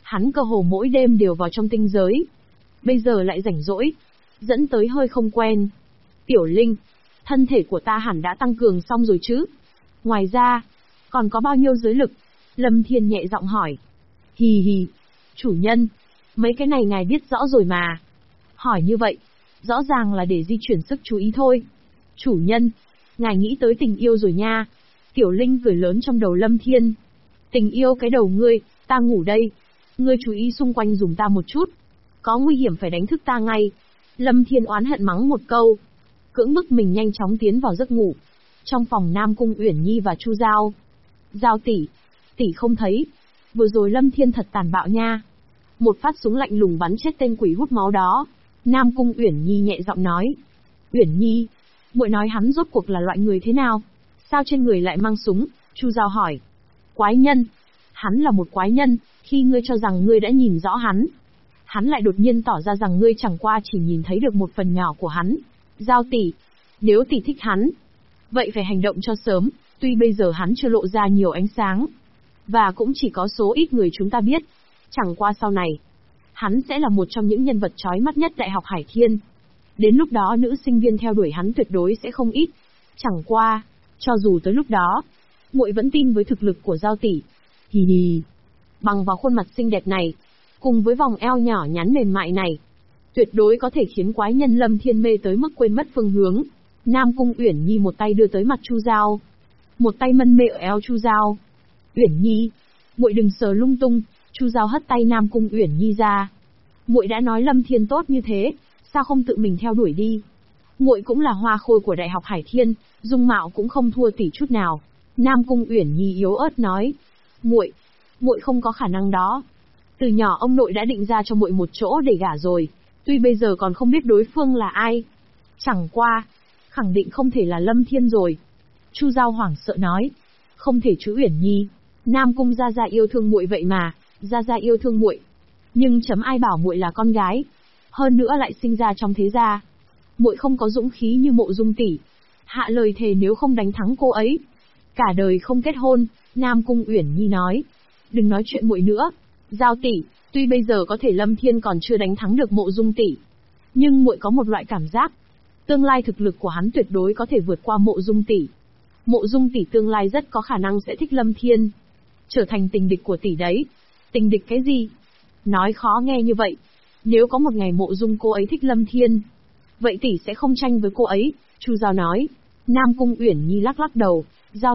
Hắn cơ hồ mỗi đêm đều vào trong tinh giới. Bây giờ lại rảnh rỗi, dẫn tới hơi không quen. Tiểu Linh, thân thể của ta hẳn đã tăng cường xong rồi chứ? Ngoài ra, còn có bao nhiêu giới lực? Lâm Thiên nhẹ giọng hỏi. Hì hì, chủ nhân, mấy cái này ngài biết rõ rồi mà. Hỏi như vậy, rõ ràng là để di chuyển sức chú ý thôi. Chủ nhân, ngài nghĩ tới tình yêu rồi nha. Tiểu Linh cười lớn trong đầu Lâm Thiên. Tình yêu cái đầu ngươi, ta ngủ đây. Ngươi chú ý xung quanh dùng ta một chút. Có nguy hiểm phải đánh thức ta ngay. Lâm Thiên oán hận mắng một câu. Cưỡng bức mình nhanh chóng tiến vào giấc ngủ. Trong phòng Nam Cung Uyển Nhi và Chu Giao. Giao tỷ không thấy. Vừa rồi Lâm Thiên thật tàn bạo nha. Một phát súng lạnh lùng bắn chết tên quỷ hút máu đó. Nam Cung Uyển Nhi nhẹ giọng nói. Uyển Nhi, muội nói hắn rốt cuộc là loại người thế nào? Sao trên người lại mang súng? Chu Giao hỏi. Quái nhân. Hắn là một quái nhân, khi ngươi cho rằng ngươi đã nhìn rõ hắn. Hắn lại đột nhiên tỏ ra rằng ngươi chẳng qua chỉ nhìn thấy được một phần nhỏ của hắn. Giao tỷ, nếu tỷ thích hắn, vậy phải hành động cho sớm, tuy bây giờ hắn chưa lộ ra nhiều ánh sáng. Và cũng chỉ có số ít người chúng ta biết. Chẳng qua sau này, hắn sẽ là một trong những nhân vật chói mắt nhất Đại học Hải Thiên. Đến lúc đó nữ sinh viên theo đuổi hắn tuyệt đối sẽ không ít. Chẳng qua, cho dù tới lúc đó, muội vẫn tin với thực lực của Giao tỷ. Hì hì. Bằng vào khuôn mặt xinh đẹp này, cùng với vòng eo nhỏ nhắn mềm mại này, tuyệt đối có thể khiến quái nhân Lâm Thiên mê tới mức quên mất phương hướng. Nam Cung Uyển Nhi một tay đưa tới mặt Chu Giao, một tay mân mê ở eo Chu Giao. Uyển Nhi, muội đừng sờ lung tung. Chu Giao hất tay Nam Cung Uyển Nhi ra. Muội đã nói Lâm Thiên tốt như thế, sao không tự mình theo đuổi đi? Muội cũng là hoa khôi của Đại học Hải Thiên, dung mạo cũng không thua tỷ chút nào. Nam Cung Uyển Nhi yếu ớt nói. Muội không có khả năng đó. Từ nhỏ ông nội đã định ra cho muội một chỗ để gả rồi, tuy bây giờ còn không biết đối phương là ai. Chẳng qua, khẳng định không thể là Lâm Thiên rồi. Chu Giao hoảng sợ nói. Không thể chứ Uyển Nhi. Nam Cung gia gia yêu thương muội vậy mà, gia gia yêu thương muội. Nhưng chấm ai bảo muội là con gái, hơn nữa lại sinh ra trong thế gia. Muội không có dũng khí như Mộ Dung tỷ. Hạ lời thề nếu không đánh thắng cô ấy, cả đời không kết hôn. Nam Cung Uyển Nhi nói. Đừng nói chuyện muội nữa. Giao tỷ, tuy bây giờ có thể Lâm Thiên còn chưa đánh thắng được Mộ Dung tỷ, nhưng muội có một loại cảm giác, tương lai thực lực của hắn tuyệt đối có thể vượt qua Mộ Dung tỷ. Mộ Dung tỷ tương lai rất có khả năng sẽ thích Lâm Thiên, trở thành tình địch của tỷ đấy. Tình địch cái gì? Nói khó nghe như vậy. Nếu có một ngày Mộ Dung cô ấy thích Lâm Thiên, vậy tỷ sẽ không tranh với cô ấy. Chu Giao nói. Nam Cung Uyển Nhi lắc lắc đầu. Giao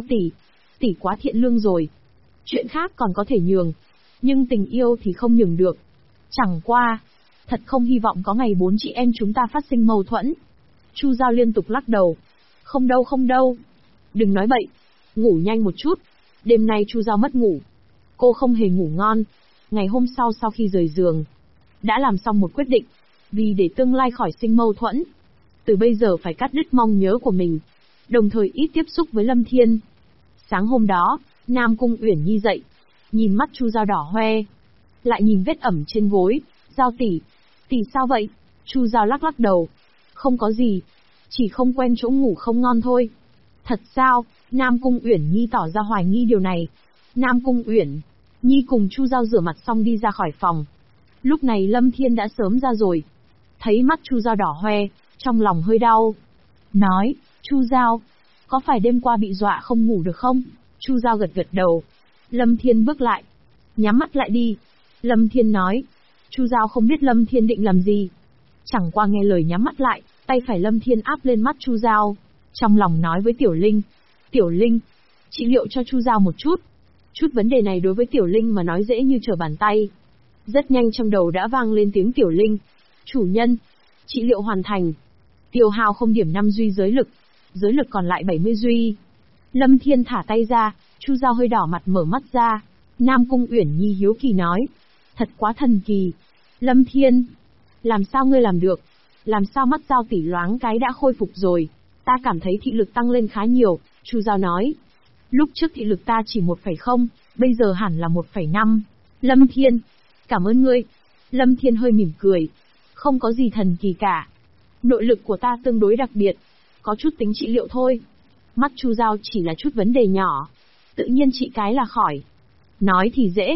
tỷ quá thiện lương rồi. Chuyện khác còn có thể nhường, nhưng tình yêu thì không nhường được. Chẳng qua, thật không hy vọng có ngày bốn chị em chúng ta phát sinh mâu thuẫn. Chu Giao liên tục lắc đầu. Không đâu. Đừng nói bậy. Ngủ nhanh một chút. Đêm nay Chu Giao mất ngủ. Cô không hề ngủ ngon. Ngày hôm sau khi rời giường, đã làm xong một quyết định. Vì để tương lai khỏi sinh mâu thuẫn, từ bây giờ phải cắt đứt mong nhớ của mình, đồng thời ít tiếp xúc với Lâm Thiên. Sáng hôm đó, Nam Cung Uyển Nhi dậy, nhìn mắt Chu Giao đỏ hoe, lại nhìn vết ẩm trên gối. Giao tỷ sao vậy? Chu Giao lắc lắc đầu. Không có gì, chỉ không quen chỗ ngủ không ngon thôi. Thật sao? Nam Cung Uyển Nhi tỏ ra hoài nghi điều này. Nam Cung Uyển Nhi cùng Chu Giao rửa mặt xong đi ra khỏi phòng. Lúc này Lâm Thiên đã sớm ra rồi. Thấy mắt Chu Giao đỏ hoe, trong lòng hơi đau. Nói, Chu Giao, có phải đêm qua bị dọa không ngủ được không? Chu Giao gật gật đầu. Lâm Thiên bước lại. Nhắm mắt lại đi. Lâm Thiên nói. Chu Giao không biết Lâm Thiên định làm gì. Chẳng qua nghe lời nhắm mắt lại, tay phải Lâm Thiên áp lên mắt Chu Giao. Trong lòng nói với Tiểu Linh. Tiểu Linh, trị liệu cho Chu Giao một chút. Chút vấn đề này đối với Tiểu Linh mà nói dễ như trở bàn tay. Rất nhanh trong đầu đã vang lên tiếng Tiểu Linh. Chủ nhân, trị liệu hoàn thành. Tiêu hao không điểm 5 duy giới lực còn lại 70 duy. Lâm Thiên thả tay ra, Chu Giao hơi đỏ mặt mở mắt ra. Nam Cung Uyển Nhi hiếu kỳ nói. Thật quá thần kỳ. Lâm Thiên, làm sao ngươi làm được? Làm sao mắt Giao tỷ loáng cái đã khôi phục rồi? Ta cảm thấy thị lực tăng lên khá nhiều. Chu Giao nói. Lúc trước thị lực ta chỉ 1,0, bây giờ hẳn là 1,5. Lâm Thiên, cảm ơn ngươi. Lâm Thiên hơi mỉm cười. Không có gì thần kỳ cả. Nội lực của ta tương đối đặc biệt, có chút tính trị liệu thôi. Mắt Chu Giao chỉ là chút vấn đề nhỏ, tự nhiên trị cái là khỏi. Nói thì dễ,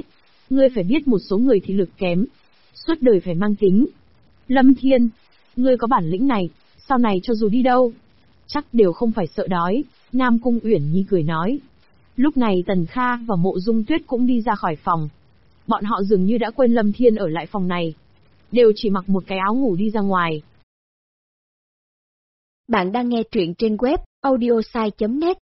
Ngươi phải biết một số người thị lực kém, suốt đời phải mang kính. Lâm Thiên, ngươi có bản lĩnh này, sau này cho dù đi đâu, chắc đều không phải sợ đói, Nam Cung Uyển Nhi cười nói. Lúc này Tần Kha và Mộ Dung Tuyết cũng đi ra khỏi phòng. Bọn họ dường như đã quên Lâm Thiên ở lại phòng này. Đều chỉ mặc một cái áo ngủ đi ra ngoài. Bạn đang nghe truyện trên web audiosai.net.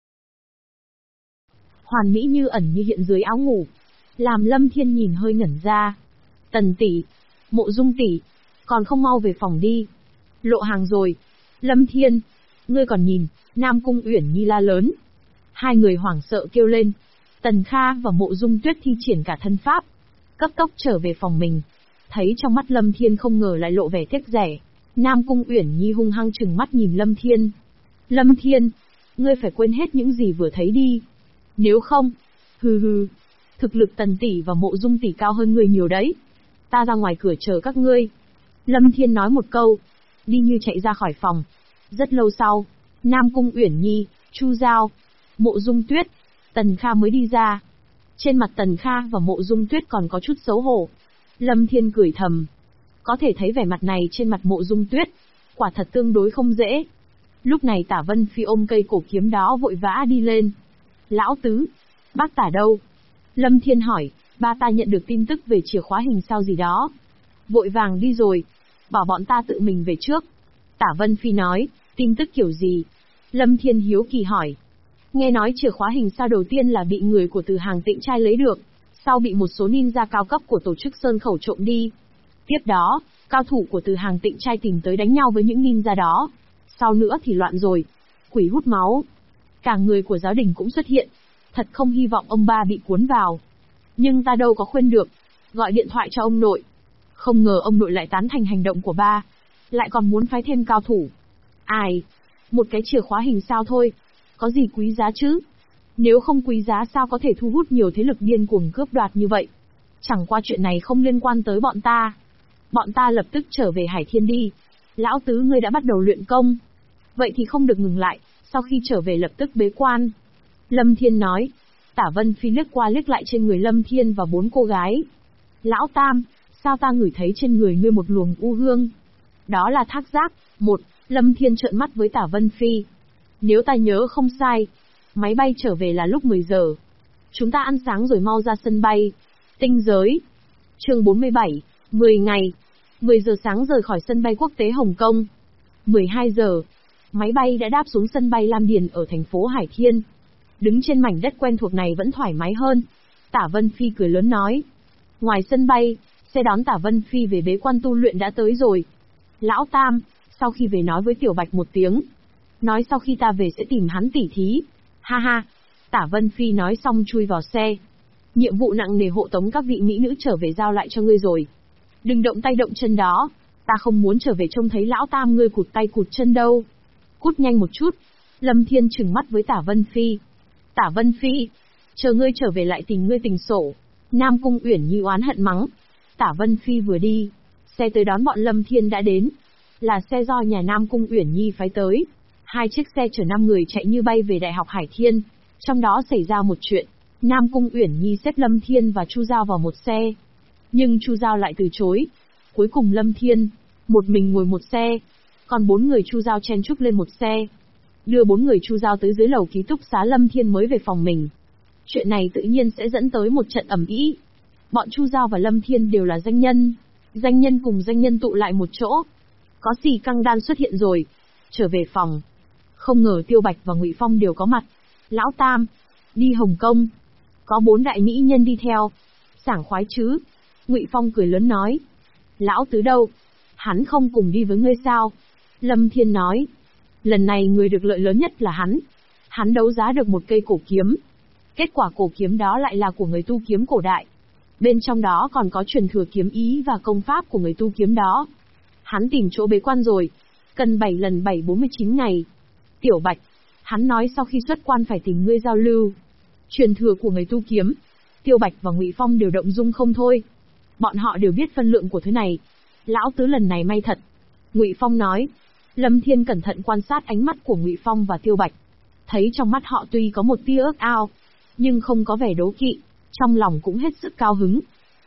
Hoàn mỹ như ẩn như hiện dưới áo ngủ, làm Lâm Thiên nhìn hơi ngẩn ra. Tần tỷ, Mộ Dung tỷ, còn không mau về phòng đi. Lộ hàng rồi. Lâm Thiên, ngươi còn nhìn, Nam Cung Uyển Nhi la lớn. Hai người hoảng sợ kêu lên. Tần Kha và Mộ Dung Tuyết thi triển cả thân pháp, cấp tốc trở về phòng mình. Thấy trong mắt Lâm Thiên không ngờ lại lộ vẻ tiếc rẻ. Nam Cung Uyển Nhi hung hăng trừng mắt nhìn Lâm Thiên. Lâm Thiên, ngươi phải quên hết những gì vừa thấy đi. Nếu không, hừ, thực lực Tần tỷ và Mộ Dung tỷ cao hơn ngươi nhiều đấy. Ta ra ngoài cửa chờ các ngươi. Lâm Thiên nói một câu, đi như chạy ra khỏi phòng. Rất lâu sau, Nam Cung Uyển Nhi, Chu Giao, Mộ Dung Tuyết, Tần Kha mới đi ra. Trên mặt Tần Kha và Mộ Dung Tuyết còn có chút xấu hổ. Lâm Thiên cười thầm. Có thể thấy vẻ mặt này trên mặt Mộ Dung Tuyết, quả thật tương đối không dễ. Lúc này Tả Vân Phi ôm cây cổ kiếm đó vội vã đi lên. Lão tứ, bác Tả đâu? Lâm Thiên hỏi, ba ta nhận được tin tức về chìa khóa hình sao gì đó. Vội vàng đi rồi, bảo bọn ta tự mình về trước. Tả Vân Phi nói, tin tức kiểu gì? Lâm Thiên hiếu kỳ hỏi. Nghe nói chìa khóa hình sao đầu tiên là bị người của Từ Hàng Tịnh Trai lấy được, sau bị một số ninja cao cấp của tổ chức Sơn Khẩu trộm đi. Tiếp đó, cao thủ của Từ Hàng Tịnh Trai tìm tới đánh nhau với những ninja đó. Sau nữa thì loạn rồi, quỷ hút máu. Cả người của giáo đình cũng xuất hiện. Thật không hy vọng ông ba bị cuốn vào. Nhưng ta đâu có khuyên được, gọi điện thoại cho ông nội. Không ngờ ông nội lại tán thành hành động của ba, lại còn muốn phái thêm cao thủ. Ai? Một cái chìa khóa hình sao thôi, có gì quý giá chứ? Nếu không quý giá sao có thể thu hút nhiều thế lực điên cuồng cướp đoạt như vậy? Chẳng qua chuyện này không liên quan tới bọn ta. Bọn ta lập tức trở về Hải Thiên đi. Lão tứ ngươi đã bắt đầu luyện công. Vậy thì không được ngừng lại, sau khi trở về lập tức bế quan. Lâm Thiên nói. Tả Vân Phi liếc qua liếc lại trên người Lâm Thiên và bốn cô gái. Lão Tam, sao ta ngửi thấy trên người ngươi một luồng u hương? Đó là thác giác. Lâm Thiên trợn mắt với Tả Vân Phi. Nếu ta nhớ không sai, máy bay trở về là lúc 10 giờ. Chúng ta ăn sáng rồi mau ra sân bay. Tinh giới. Chương 47, 10 ngày. 10 giờ sáng rời khỏi sân bay quốc tế Hồng Kông. 12 giờ, máy bay đã đáp xuống sân bay Lam Điền ở thành phố Hải Thiên. Đứng trên mảnh đất quen thuộc này vẫn thoải mái hơn. Tả Vân Phi cười lớn nói. Ngoài sân bay, xe đón Tả Vân Phi về bế quan tu luyện đã tới rồi. Lão Tam, sau khi về nói với Tiểu Bạch một tiếng. Nói sau khi ta về sẽ tìm hắn tỉ thí. Ha ha. Tả Vân Phi nói xong chui vào xe. Nhiệm vụ nặng nề hộ tống các vị mỹ nữ trở về giao lại cho ngươi rồi. Đừng động tay động chân đó. Ta không muốn trở về trông thấy lão Tam ngươi cụt tay cụt chân đâu. Cút nhanh một chút. Lâm Thiên trừng mắt với Tả Vân Phi. Tả Vân Phi, chờ ngươi trở về lại tình ngươi tình sổ. Nam Cung Uyển Nhi oán hận mắng. Tả Vân Phi vừa đi, xe tới đón bọn Lâm Thiên đã đến. Là xe do nhà Nam Cung Uyển Nhi phái tới. 2 chiếc xe chở 5 người chạy như bay về Đại học Hải Thiên. Trong đó xảy ra một chuyện, Nam Cung Uyển Nhi xếp Lâm Thiên và Chu Giao vào một xe. Nhưng Chu Giao lại từ chối. Cuối cùng Lâm Thiên, một mình ngồi một xe, còn 4 người Chu Giao chen chúc lên một xe. Đưa 4 người Chu Giao tới dưới lầu ký túc xá Lâm Thiên mới về phòng mình. Chuyện này tự nhiên sẽ dẫn tới một trận ầm ĩ. Bọn Chu Giao và Lâm Thiên đều là danh nhân. Danh nhân cùng danh nhân tụ lại một chỗ. Có gì căng đan xuất hiện rồi. Trở về phòng. Không ngờ Tiêu Bạch và Ngụy Phong đều có mặt. Lão Tam, đi Hồng Kông. Có 4 đại mỹ nhân đi theo. Sảng khoái chứ. Ngụy Phong cười lớn nói. Lão Tứ đâu? Hắn không cùng đi với ngươi sao? Lâm Thiên nói. Lần này người được lợi lớn nhất là hắn. Hắn đấu giá được một cây cổ kiếm. Kết quả cổ kiếm đó lại là của người tu kiếm cổ đại. Bên trong đó còn có truyền thừa kiếm ý và công pháp của người tu kiếm đó. Hắn tìm chỗ bế quan rồi. Cần 7 lần 7 49 ngày. Tiểu Bạch, hắn nói sau khi xuất quan phải tìm ngươi giao lưu. Truyền thừa của người tu kiếm. Tiêu Bạch và Ngụy Phong đều động dung không thôi. Bọn họ đều biết phân lượng của thứ này. Lão Tứ lần này may thật. Ngụy Phong nói. Lâm Thiên cẩn thận quan sát ánh mắt của Ngụy Phong và Tiêu Bạch. Thấy trong mắt họ tuy có một tia ước ao, nhưng không có vẻ đố kỵ, trong lòng cũng hết sức cao hứng.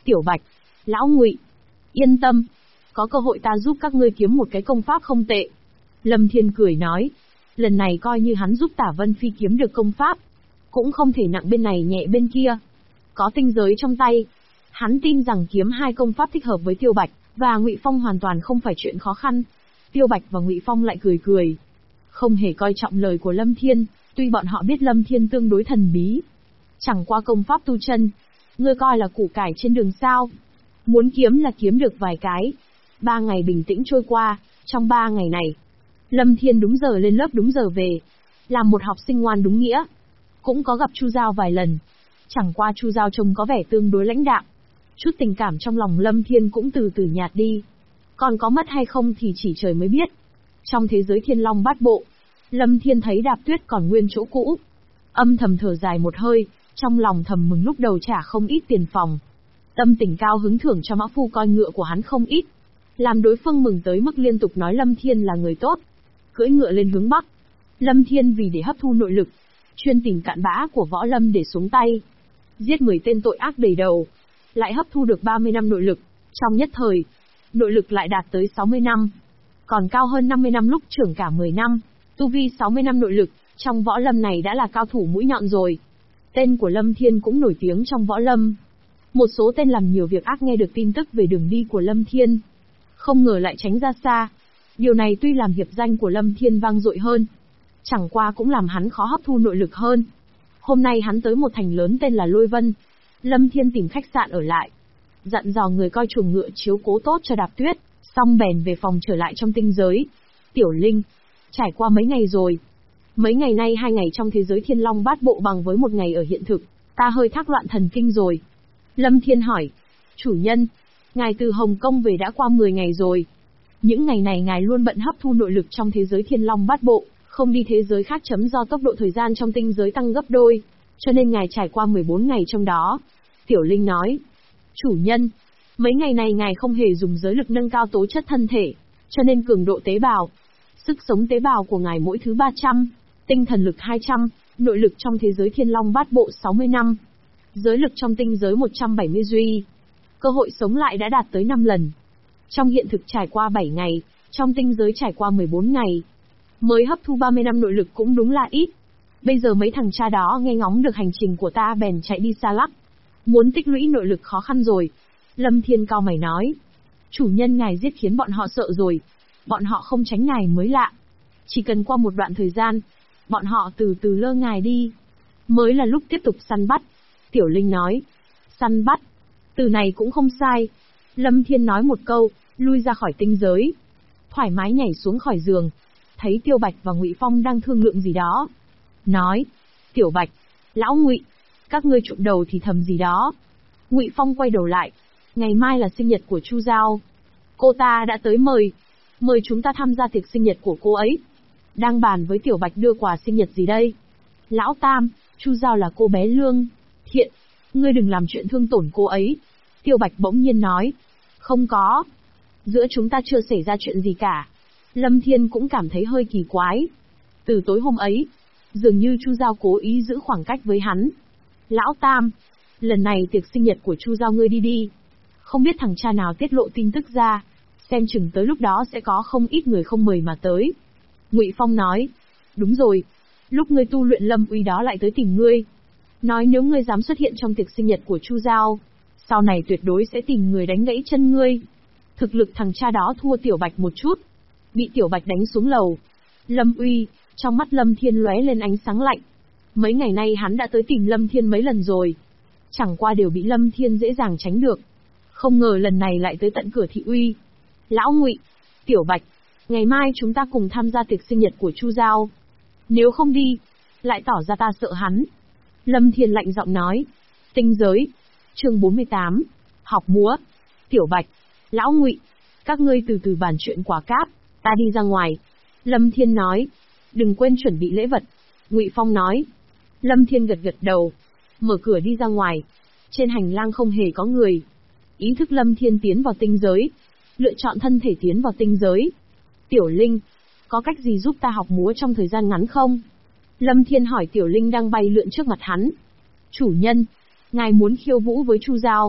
Tiểu Bạch, Lão Ngụy, yên tâm, có cơ hội ta giúp các ngươi kiếm một cái công pháp không tệ. Lâm Thiên cười nói, lần này coi như hắn giúp Tả Vân Phi kiếm được công pháp, cũng không thể nặng bên này nhẹ bên kia. Có tinh giới trong tay, hắn tin rằng kiếm hai công pháp thích hợp với Tiêu Bạch và Ngụy Phong hoàn toàn không phải chuyện khó khăn. Tiêu Bạch và Ngụy Phong lại cười cười, không hề coi trọng lời của Lâm Thiên, tuy bọn họ biết Lâm Thiên tương đối thần bí. Chẳng qua công pháp tu chân, ngươi coi là củ cải trên đường sao? Muốn kiếm là kiếm được vài cái. 3 ngày bình tĩnh trôi qua, trong 3 ngày này, Lâm Thiên đúng giờ lên lớp đúng giờ về, làm một học sinh ngoan đúng nghĩa. Cũng có gặp Chu Giao vài lần, chẳng qua Chu Giao trông có vẻ tương đối lãnh đạm. Chút tình cảm trong lòng Lâm Thiên cũng từ từ nhạt đi. Còn có mất hay không thì chỉ trời mới biết. Trong thế giới Thiên Long Bát Bộ, Lâm Thiên thấy Đạp Tuyết còn nguyên chỗ cũ. Âm thầm thở dài một hơi, trong lòng thầm mừng lúc đầu trả không ít tiền phòng. Tâm tình cao hứng thưởng cho mã phu coi ngựa của hắn không ít. Làm đối phương mừng tới mức liên tục nói Lâm Thiên là người tốt. Cưỡi ngựa lên hướng Bắc. Lâm Thiên vì để hấp thu nội lực, chuyên tìm cặn bã của võ lâm để xuống tay. Giết 10 tên tội ác đầy đầu, lại hấp thu được 30 năm nội lực. Trong nhất thời, nội lực lại đạt tới 60 năm. Còn cao hơn 50 năm lúc trưởng cả 10 năm. Tu vi 60 năm nội lực, trong võ lâm này đã là cao thủ mũi nhọn rồi. Tên của Lâm Thiên cũng nổi tiếng trong võ lâm. Một số tên làm nhiều việc ác nghe được tin tức về đường đi của Lâm Thiên, không ngờ lại tránh ra xa. Điều này tuy làm hiệp danh của Lâm Thiên vang dội hơn, chẳng qua cũng làm hắn khó hấp thu nội lực hơn. Hôm nay hắn tới một thành lớn tên là Lôi Vân. Lâm Thiên tìm khách sạn ở lại, dặn dò người coi chuồng ngựa chiếu cố tốt cho Đạp Tuyết, xong bèn về phòng trở lại trong tinh giới. Tiểu Linh, trải qua mấy ngày rồi. Mấy ngày nay 2 ngày trong thế giới Thiên Long Bát Bộ bằng với 1 ngày ở hiện thực, ta hơi thác loạn thần kinh rồi. Lâm Thiên hỏi, chủ nhân, ngài từ Hồng Kông về đã qua 10 ngày rồi. Những ngày này ngài luôn bận hấp thu nội lực trong thế giới Thiên Long Bát Bộ, không đi thế giới khác chấm do tốc độ thời gian trong tinh giới tăng gấp đôi, cho nên ngài trải qua 14 ngày trong đó. Tiểu Linh nói, chủ nhân, mấy ngày này ngài không hề dùng giới lực nâng cao tố chất thân thể, cho nên cường độ tế bào, sức sống tế bào của ngài mỗi thứ 300, tinh thần lực 200, nội lực trong thế giới Thiên Long Bát Bộ 60 năm, giới lực trong tinh giới 170 duy. Cơ hội sống lại đã đạt tới 5 lần. Trong hiện thực trải qua 7 ngày, trong tinh giới trải qua 14 ngày. Mới hấp thu 30 năm nội lực cũng đúng là ít. Bây giờ mấy thằng cha đó nghe ngóng được hành trình của ta bèn chạy đi xa lắc. Muốn tích lũy nội lực khó khăn rồi. Lâm Thiên cao mày nói, chủ nhân ngài giết khiến bọn họ sợ rồi. Bọn họ không tránh ngài mới lạ. Chỉ cần qua một đoạn thời gian, bọn họ từ từ lơ ngài đi, mới là lúc tiếp tục săn bắt. Tiểu Linh nói, săn bắt, từ này cũng không sai. Lâm Thiên nói một câu, lui ra khỏi tinh giới, thoải mái nhảy xuống khỏi giường, thấy Tiêu Bạch và Ngụy Phong đang thương lượng gì đó. Nói, Tiểu Bạch, Lão Ngụy, các ngươi trộm đầu thì thầm gì đó. Ngụy Phong quay đầu lại, ngày mai là sinh nhật của Chu Giao. Cô ta đã tới mời chúng ta tham gia tiệc sinh nhật của cô ấy. Đang bàn với Tiểu Bạch đưa quà sinh nhật gì đây. Lão Tam, Chu Giao là cô bé lương thiện, ngươi đừng làm chuyện thương tổn cô ấy. Tiêu Bạch bỗng nhiên nói, không có, giữa chúng ta chưa xảy ra chuyện gì cả. Lâm Thiên cũng cảm thấy hơi kỳ quái. Từ tối hôm ấy, dường như Chu Giao cố ý giữ khoảng cách với hắn. Lão Tam, lần này tiệc sinh nhật của Chu Giao ngươi đi. Không biết thằng cha nào tiết lộ tin tức ra, xem chừng tới lúc đó sẽ có không ít người không mời mà tới. Ngụy Phong nói, đúng rồi, lúc ngươi tu luyện Lâm Uy đó lại tới tìm ngươi. Nói nếu ngươi dám xuất hiện trong tiệc sinh nhật của Chu Giao, sau này tuyệt đối sẽ tìm người đánh gãy chân ngươi. Thực lực thằng cha đó thua Tiểu Bạch một chút, bị Tiểu Bạch đánh xuống lầu. Lâm Uy, trong mắt Lâm Thiên lóe lên ánh sáng lạnh. Mấy ngày nay hắn đã tới tìm Lâm Thiên mấy lần rồi, chẳng qua đều bị Lâm Thiên dễ dàng tránh được. Không ngờ lần này lại tới tận cửa thị uy. Lão Ngụy, Tiểu Bạch, ngày mai chúng ta cùng tham gia tiệc sinh nhật của Chu Giao. Nếu không đi, lại tỏ ra ta sợ hắn. Lâm Thiên lạnh giọng nói. Tinh giới, chương 48, học múa. Tiểu Bạch, Lão Ngụy, các ngươi từ từ bàn chuyện quả cáp, ta đi ra ngoài. Lâm Thiên nói, đừng quên chuẩn bị lễ vật. Ngụy Phong nói. Lâm Thiên gật gật đầu, mở cửa đi ra ngoài. Trên hành lang không hề có người. Ý thức Lâm Thiên tiến vào tinh giới, lựa chọn thân thể tiến vào tinh giới. Tiểu Linh, có cách gì giúp ta học múa trong thời gian ngắn không? Lâm Thiên hỏi Tiểu Linh đang bay lượn trước mặt hắn. Chủ nhân, ngài muốn khiêu vũ với Chu Giao.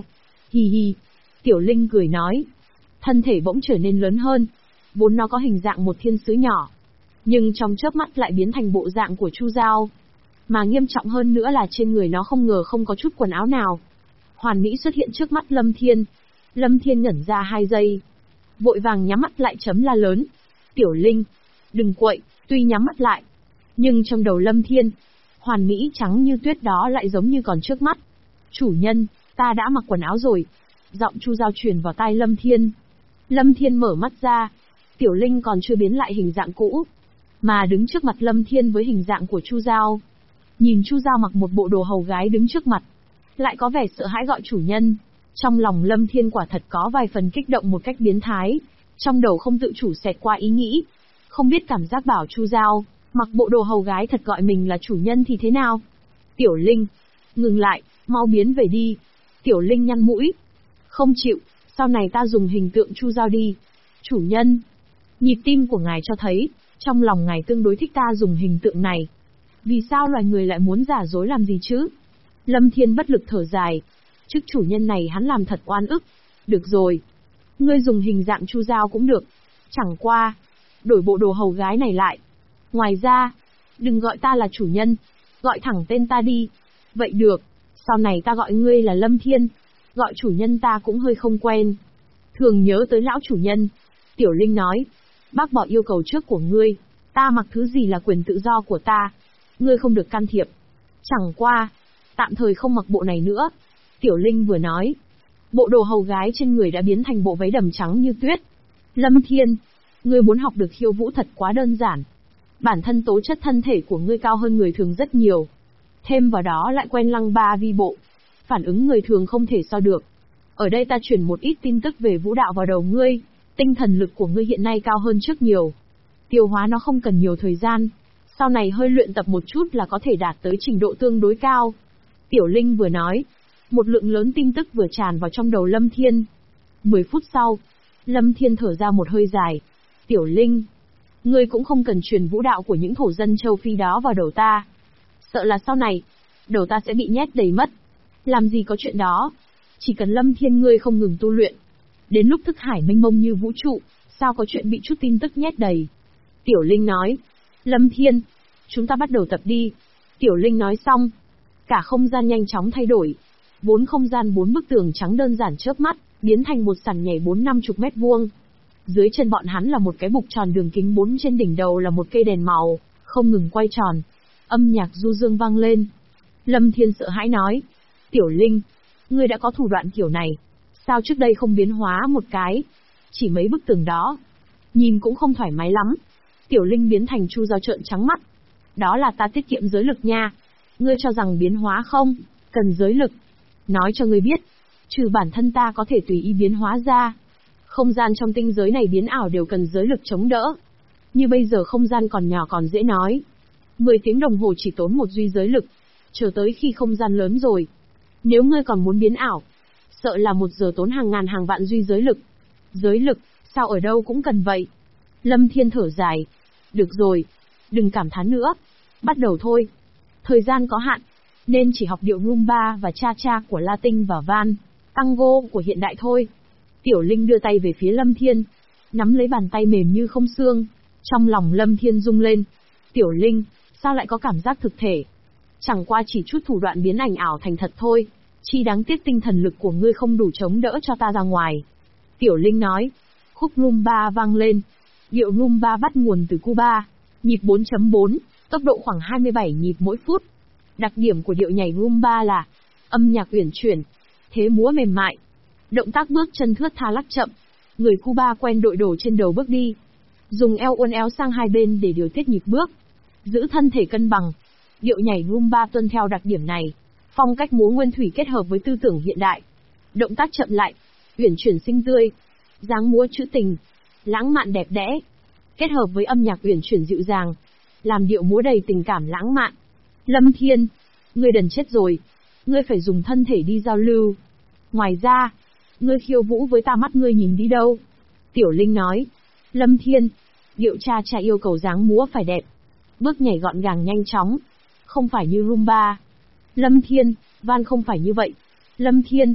Hì hì. Tiểu Linh cười nói. Thân thể bỗng trở nên lớn hơn. Vốn nó có hình dạng một thiên sứ nhỏ. Nhưng trong chớp mắt lại biến thành bộ dạng của Chu Giao. Mà nghiêm trọng hơn nữa là trên người nó không ngờ không có chút quần áo nào. Hoàn mỹ xuất hiện trước mắt Lâm Thiên. Lâm Thiên ngẩn ra 2 giây. Vội vàng nhắm mắt lại chấm la lớn. Tiểu Linh, đừng quậy. Tuy nhắm mắt lại, nhưng trong đầu Lâm Thiên, hoàn mỹ trắng như tuyết đó lại giống như còn trước mắt. Chủ nhân, ta đã mặc quần áo rồi. Giọng Chu Giao truyền vào tai Lâm Thiên. Lâm Thiên mở mắt ra. Tiểu Linh còn chưa biến lại hình dạng cũ, mà đứng trước mặt Lâm Thiên với hình dạng của Chu Giao. Nhìn Chu Giao mặc một bộ đồ hầu gái đứng trước mặt, lại có vẻ sợ hãi gọi chủ nhân. Trong lòng Lâm Thiên quả thật có vài phần kích động một cách biến thái. Trong đầu không tự chủ xẹt qua ý nghĩ. Không biết cảm giác bảo Chu Giao mặc bộ đồ hầu gái thật gọi mình là chủ nhân thì thế nào? Tiểu Linh, ngừng lại, mau biến về đi. Tiểu Linh nhăn mũi. Không chịu, sau này ta dùng hình tượng Chu Giao đi. Chủ nhân, nhịp tim của ngài cho thấy, trong lòng ngài tương đối thích ta dùng hình tượng này. Vì sao loài người lại muốn giả dối làm gì chứ? Lâm Thiên bất lực thở dài. Chức chủ nhân này hắn làm thật oan ức. Được rồi, ngươi dùng hình dạng Chu Giao cũng được. Chẳng qua, đổi bộ đồ hầu gái này lại. Ngoài ra, đừng gọi ta là chủ nhân, gọi thẳng tên ta đi. Vậy được, sau này ta gọi ngươi là Lâm Thiên. Gọi chủ nhân ta cũng hơi không quen. Thường nhớ tới lão chủ nhân. Tiểu Linh nói, bác bỏ yêu cầu trước của ngươi. Ta mặc thứ gì là quyền tự do của ta. Ngươi không được can thiệp. Chẳng qua, tạm thời không mặc bộ này nữa. Tiểu Linh vừa nói, bộ đồ hầu gái trên người đã biến thành bộ váy đầm trắng như tuyết. Lâm Thiên, ngươi muốn học được khiêu vũ thật quá đơn giản. Bản thân tố chất thân thể của ngươi cao hơn người thường rất nhiều. Thêm vào đó lại quen lăng ba vi bộ. Phản ứng người thường không thể so được. Ở đây ta truyền một ít tin tức về vũ đạo vào đầu ngươi. Tinh thần lực của ngươi hiện nay cao hơn trước nhiều. Tiêu hóa nó không cần nhiều thời gian. Sau này hơi luyện tập một chút là có thể đạt tới trình độ tương đối cao. Tiểu Linh vừa nói, một lượng lớn tin tức vừa tràn vào trong đầu Lâm Thiên. 10 phút sau, Lâm Thiên thở ra một hơi dài. Tiểu Linh, ngươi cũng không cần truyền vũ đạo của những thổ dân châu Phi đó vào đầu ta. Sợ là sau này, đầu ta sẽ bị nhét đầy mất. Làm gì có chuyện đó. Chỉ cần Lâm Thiên ngươi không ngừng tu luyện. Đến lúc thức hải mênh mông như vũ trụ, sao có chuyện bị chút tin tức nhét đầy. Tiểu Linh nói, Lâm Thiên, chúng ta bắt đầu tập đi. Tiểu Linh nói xong, cả không gian nhanh chóng thay đổi. 4 không gian 4 bức tường trắng đơn giản chớp mắt, biến thành một sàn nhảy 4-50 mét vuông. Dưới chân bọn hắn là một cái bục tròn đường kính 4, trên đỉnh đầu là một cây đèn màu, không ngừng quay tròn. Âm nhạc du dương vang lên. Lâm Thiên sợ hãi nói, Tiểu Linh, ngươi đã có thủ đoạn kiểu này, sao trước đây không biến hóa một cái? Chỉ mấy bức tường đó, nhìn cũng không thoải mái lắm. Tiểu Linh biến thành Chu Giao trợn trắng mắt. Đó là ta tiết kiệm giới lực nha. Ngươi cho rằng biến hóa không cần giới lực. Nói cho ngươi biết, trừ bản thân ta có thể tùy ý biến hóa ra, không gian trong tinh giới này biến ảo đều cần giới lực chống đỡ. Như bây giờ không gian còn nhỏ còn dễ nói. 10 tiếng đồng hồ chỉ tốn 1 duy giới lực. Chờ tới khi không gian lớn rồi, nếu ngươi còn muốn biến ảo, sợ là 1 giờ tốn hàng ngàn hàng vạn duy giới lực. Giới lực, sao ở đâu cũng cần vậy? Lâm Thiên thở dài. Được rồi, đừng cảm thán nữa. Bắt đầu thôi. Thời gian có hạn, nên chỉ học điệu rumba và cha-cha của Latin và van, tango của hiện đại thôi. Tiểu Linh đưa tay về phía Lâm Thiên, nắm lấy bàn tay mềm như không xương. Trong lòng Lâm Thiên rung lên. Tiểu Linh, sao lại có cảm giác thực thể? Chẳng qua chỉ chút thủ đoạn biến ảnh ảo thành thật thôi. Chi đáng tiếc tinh thần lực của ngươi không đủ chống đỡ cho ta ra ngoài. Tiểu Linh nói. Khúc rumba vang lên. Điệu rumba bắt nguồn từ Cuba. Nhịp 4.4, tốc độ khoảng 27 nhịp mỗi phút. Đặc điểm của điệu nhảy rumba là âm nhạc uyển chuyển, thế múa mềm mại, động tác bước chân thướt tha lắc chậm. Người Cuba quen đội đổ trên đầu bước đi, dùng eo uốn éo sang hai bên để điều tiết nhịp bước, giữ thân thể cân bằng. Điệu nhảy rumba tuân theo đặc điểm này. Phong cách múa nguyên thủy kết hợp với tư tưởng hiện đại. Động tác chậm lại, uyển chuyển xinh tươi, dáng múa trữ tình, lãng mạn đẹp đẽ, kết hợp với âm nhạc uyển chuyển dịu dàng, làm điệu múa đầy tình cảm lãng mạn. Lâm Thiên, ngươi đần chết rồi, ngươi phải dùng thân thể đi giao lưu. Ngoài ra, ngươi khiêu vũ với ta mắt ngươi nhìn đi đâu? Tiểu Linh nói. Lâm Thiên, điệu cha-cha yêu cầu dáng múa phải đẹp, bước nhảy gọn gàng nhanh chóng, không phải như rumba. Lâm Thiên, van không phải như vậy. Lâm Thiên,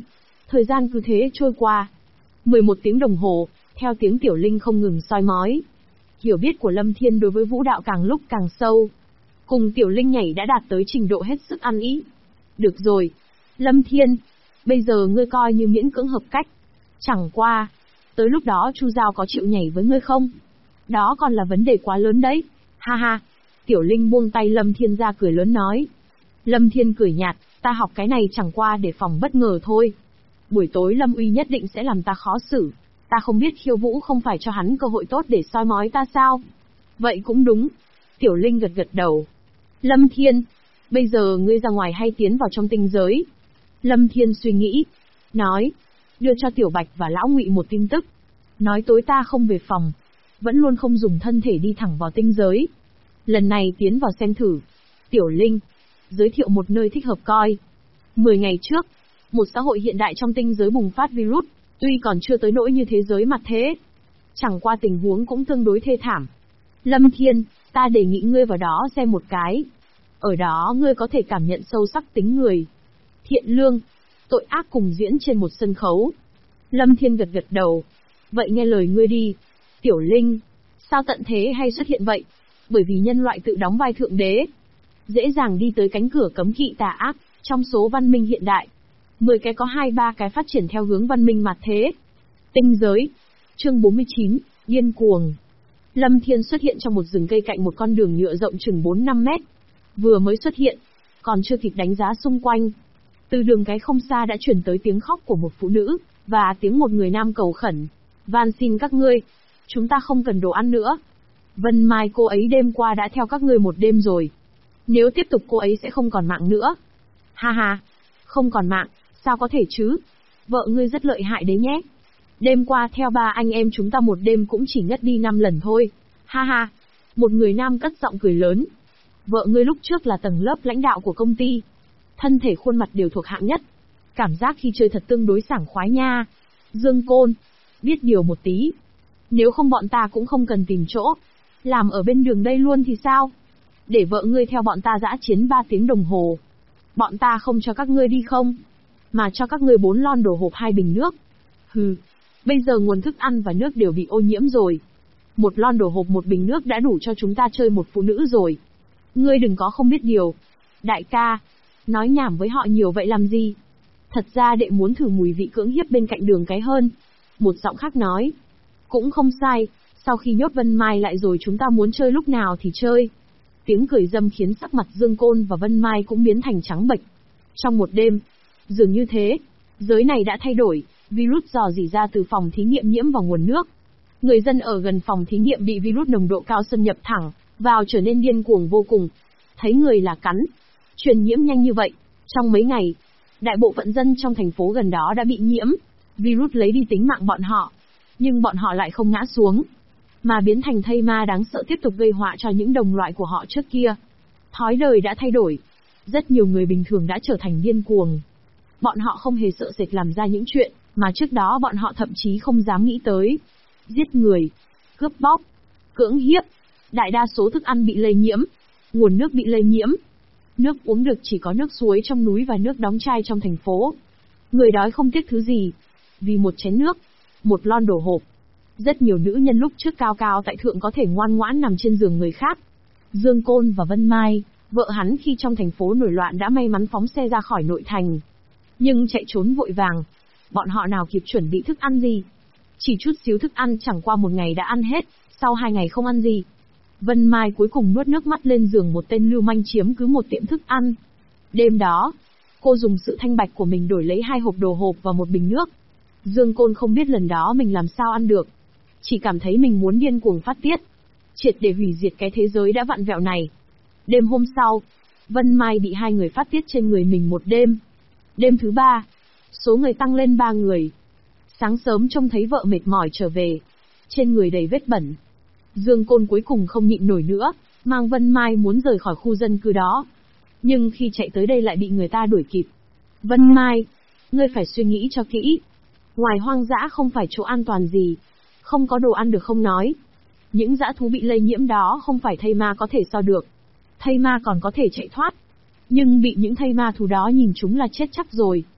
Thời gian cứ thế trôi qua. 11 tiếng đồng hồ, theo tiếng Tiểu Linh không ngừng soi mói. Hiểu biết của Lâm Thiên đối với vũ đạo càng lúc càng sâu. Cùng Tiểu Linh nhảy đã đạt tới trình độ hết sức ăn ý. Được rồi, Lâm Thiên, bây giờ ngươi coi như miễn cưỡng hợp cách. Chẳng qua, tới lúc đó Chu Giao có chịu nhảy với ngươi không? Đó còn là vấn đề quá lớn đấy. Ha ha. Tiểu Linh buông tay Lâm Thiên ra cười lớn nói. Lâm Thiên cười nhạt, ta học cái này chẳng qua để phòng bất ngờ thôi. Buổi tối Lâm Uy nhất định sẽ làm ta khó xử. Ta không biết khiêu vũ không phải cho hắn cơ hội tốt để soi mói ta sao? Vậy cũng đúng. Tiểu Linh gật gật đầu. Lâm Thiên, bây giờ ngươi ra ngoài hay tiến vào trong tinh giới? Lâm Thiên suy nghĩ, nói, đưa cho Tiểu Bạch và Lão Ngụy một tin tức. Nói tối ta không về phòng, vẫn luôn không dùng thân thể đi thẳng vào tinh giới. Lần này tiến vào xem thử. Tiểu Linh, giới thiệu một nơi thích hợp coi. 10 ngày trước, một xã hội hiện đại trong tinh giới bùng phát virus, tuy còn chưa tới nỗi như thế giới mặt thế. Chẳng qua tình huống cũng tương đối thê thảm. Lâm Thiên, ta đề nghị ngươi vào đó xem một cái. Ở đó ngươi có thể cảm nhận sâu sắc tính người. Thiện lương, tội ác cùng diễn trên một sân khấu. Lâm Thiên gật gật đầu. Vậy nghe lời ngươi đi. Tiểu Linh, sao tận thế hay xuất hiện vậy? Bởi vì nhân loại tự đóng vai thượng đế. Dễ dàng đi tới cánh cửa cấm kỵ tà ác, trong số văn minh hiện đại. 10 cái có 2-3 cái phát triển theo hướng văn minh mặt thế. Tinh giới. Chương 49, điên cuồng. Lâm Thiên xuất hiện trong một rừng cây cạnh một con đường nhựa rộng chừng 4-5 mét. Vừa mới xuất hiện, còn chưa kịp đánh giá xung quanh. Từ đường cái không xa đã chuyển tới tiếng khóc của một phụ nữ, và tiếng một người nam cầu khẩn. Van xin các ngươi, chúng ta không cần đồ ăn nữa. Vân Mai cô ấy đêm qua đã theo các ngươi một đêm rồi. Nếu tiếp tục cô ấy sẽ không còn mạng nữa. Ha ha, không còn mạng, sao có thể chứ? Vợ ngươi rất lợi hại đấy nhé. Đêm qua theo 3 anh em chúng ta một đêm cũng chỉ ngất đi 5 lần thôi. Ha ha, một người nam cất giọng cười lớn. Vợ ngươi lúc trước là tầng lớp lãnh đạo của công ty. Thân thể khuôn mặt đều thuộc hạng nhất. Cảm giác khi chơi thật tương đối sảng khoái nha. Dương Côn, biết điều một tí. Nếu không bọn ta cũng không cần tìm chỗ. Làm ở bên đường đây luôn thì sao? Để vợ ngươi theo bọn ta dã chiến 3 tiếng đồng hồ. Bọn ta không cho các ngươi đi không? Mà cho các ngươi 4 lon đồ hộp 2 bình nước. Hừ, bây giờ nguồn thức ăn và nước đều bị ô nhiễm rồi. 1 lon đồ hộp 1 bình nước đã đủ cho chúng ta chơi một phụ nữ rồi. Ngươi đừng có không biết điều. Đại ca, nói nhảm với họ nhiều vậy làm gì? Thật ra đệ muốn thử mùi vị cưỡng hiếp bên cạnh đường cái hơn. Một giọng khác nói. Cũng không sai, sau khi nhốt Vân Mai lại rồi chúng ta muốn chơi lúc nào thì chơi. Tiếng cười dâm khiến sắc mặt Dương Côn và Vân Mai cũng biến thành trắng bệch. Trong một đêm, dường như thế, giới này đã thay đổi, virus dò dỉ ra từ phòng thí nghiệm nhiễm vào nguồn nước. Người dân ở gần phòng thí nghiệm bị virus nồng độ cao xâm nhập thẳng vào trở nên điên cuồng vô cùng. Thấy người là cắn. Truyền nhiễm nhanh như vậy, trong mấy ngày, đại bộ phận dân trong thành phố gần đó đã bị nhiễm. Virus lấy đi tính mạng bọn họ. Nhưng bọn họ lại không ngã xuống, mà biến thành thây ma đáng sợ tiếp tục gây họa cho những đồng loại của họ trước kia. Thói đời đã thay đổi. Rất nhiều người bình thường đã trở thành điên cuồng. Bọn họ không hề sợ sệt làm ra những chuyện mà trước đó bọn họ thậm chí không dám nghĩ tới. Giết người, cướp bóc, cưỡng hiếp. Đại đa số thức ăn bị lây nhiễm, nguồn nước bị lây nhiễm. Nước uống được chỉ có nước suối trong núi và nước đóng chai trong thành phố. Người đói không tiếc thứ gì, vì một chén nước, một lon đồ hộp. Rất nhiều nữ nhân lúc trước cao cao tại thượng có thể ngoan ngoãn nằm trên giường người khác. Dương Côn và Vân Mai, vợ hắn khi trong thành phố nổi loạn đã may mắn phóng xe ra khỏi nội thành. Nhưng chạy trốn vội vàng, bọn họ nào kịp chuẩn bị thức ăn gì. Chỉ chút xíu thức ăn chẳng qua một ngày đã ăn hết, sau 2 ngày không ăn gì. Vân Mai cuối cùng nuốt nước mắt lên giường một tên lưu manh chiếm cứ một tiệm thức ăn. Đêm đó, cô dùng sự thanh bạch của mình đổi lấy 2 hộp đồ hộp và 1 bình nước. Dương Côn không biết lần đó mình làm sao ăn được. Chỉ cảm thấy mình muốn điên cuồng phát tiết. Triệt để hủy diệt cái thế giới đã vặn vẹo này. Đêm hôm sau, Vân Mai bị 2 người phát tiết trên người mình một đêm. Đêm thứ 3, số người tăng lên 3 người. Sáng sớm trông thấy vợ mệt mỏi trở về. Trên người đầy vết bẩn. Dương Côn cuối cùng không nhịn nổi nữa, mang Vân Mai muốn rời khỏi khu dân cư đó. Nhưng khi chạy tới đây lại bị người ta đuổi kịp. Vân Mai, ngươi phải suy nghĩ cho kỹ. Ngoài hoang dã không phải chỗ an toàn gì. Không có đồ ăn được không nói. Những dã thú bị lây nhiễm đó không phải thây ma có thể so được. Thây ma còn có thể chạy thoát. Nhưng bị những thây ma thú đó nhìn chúng là chết chắc rồi.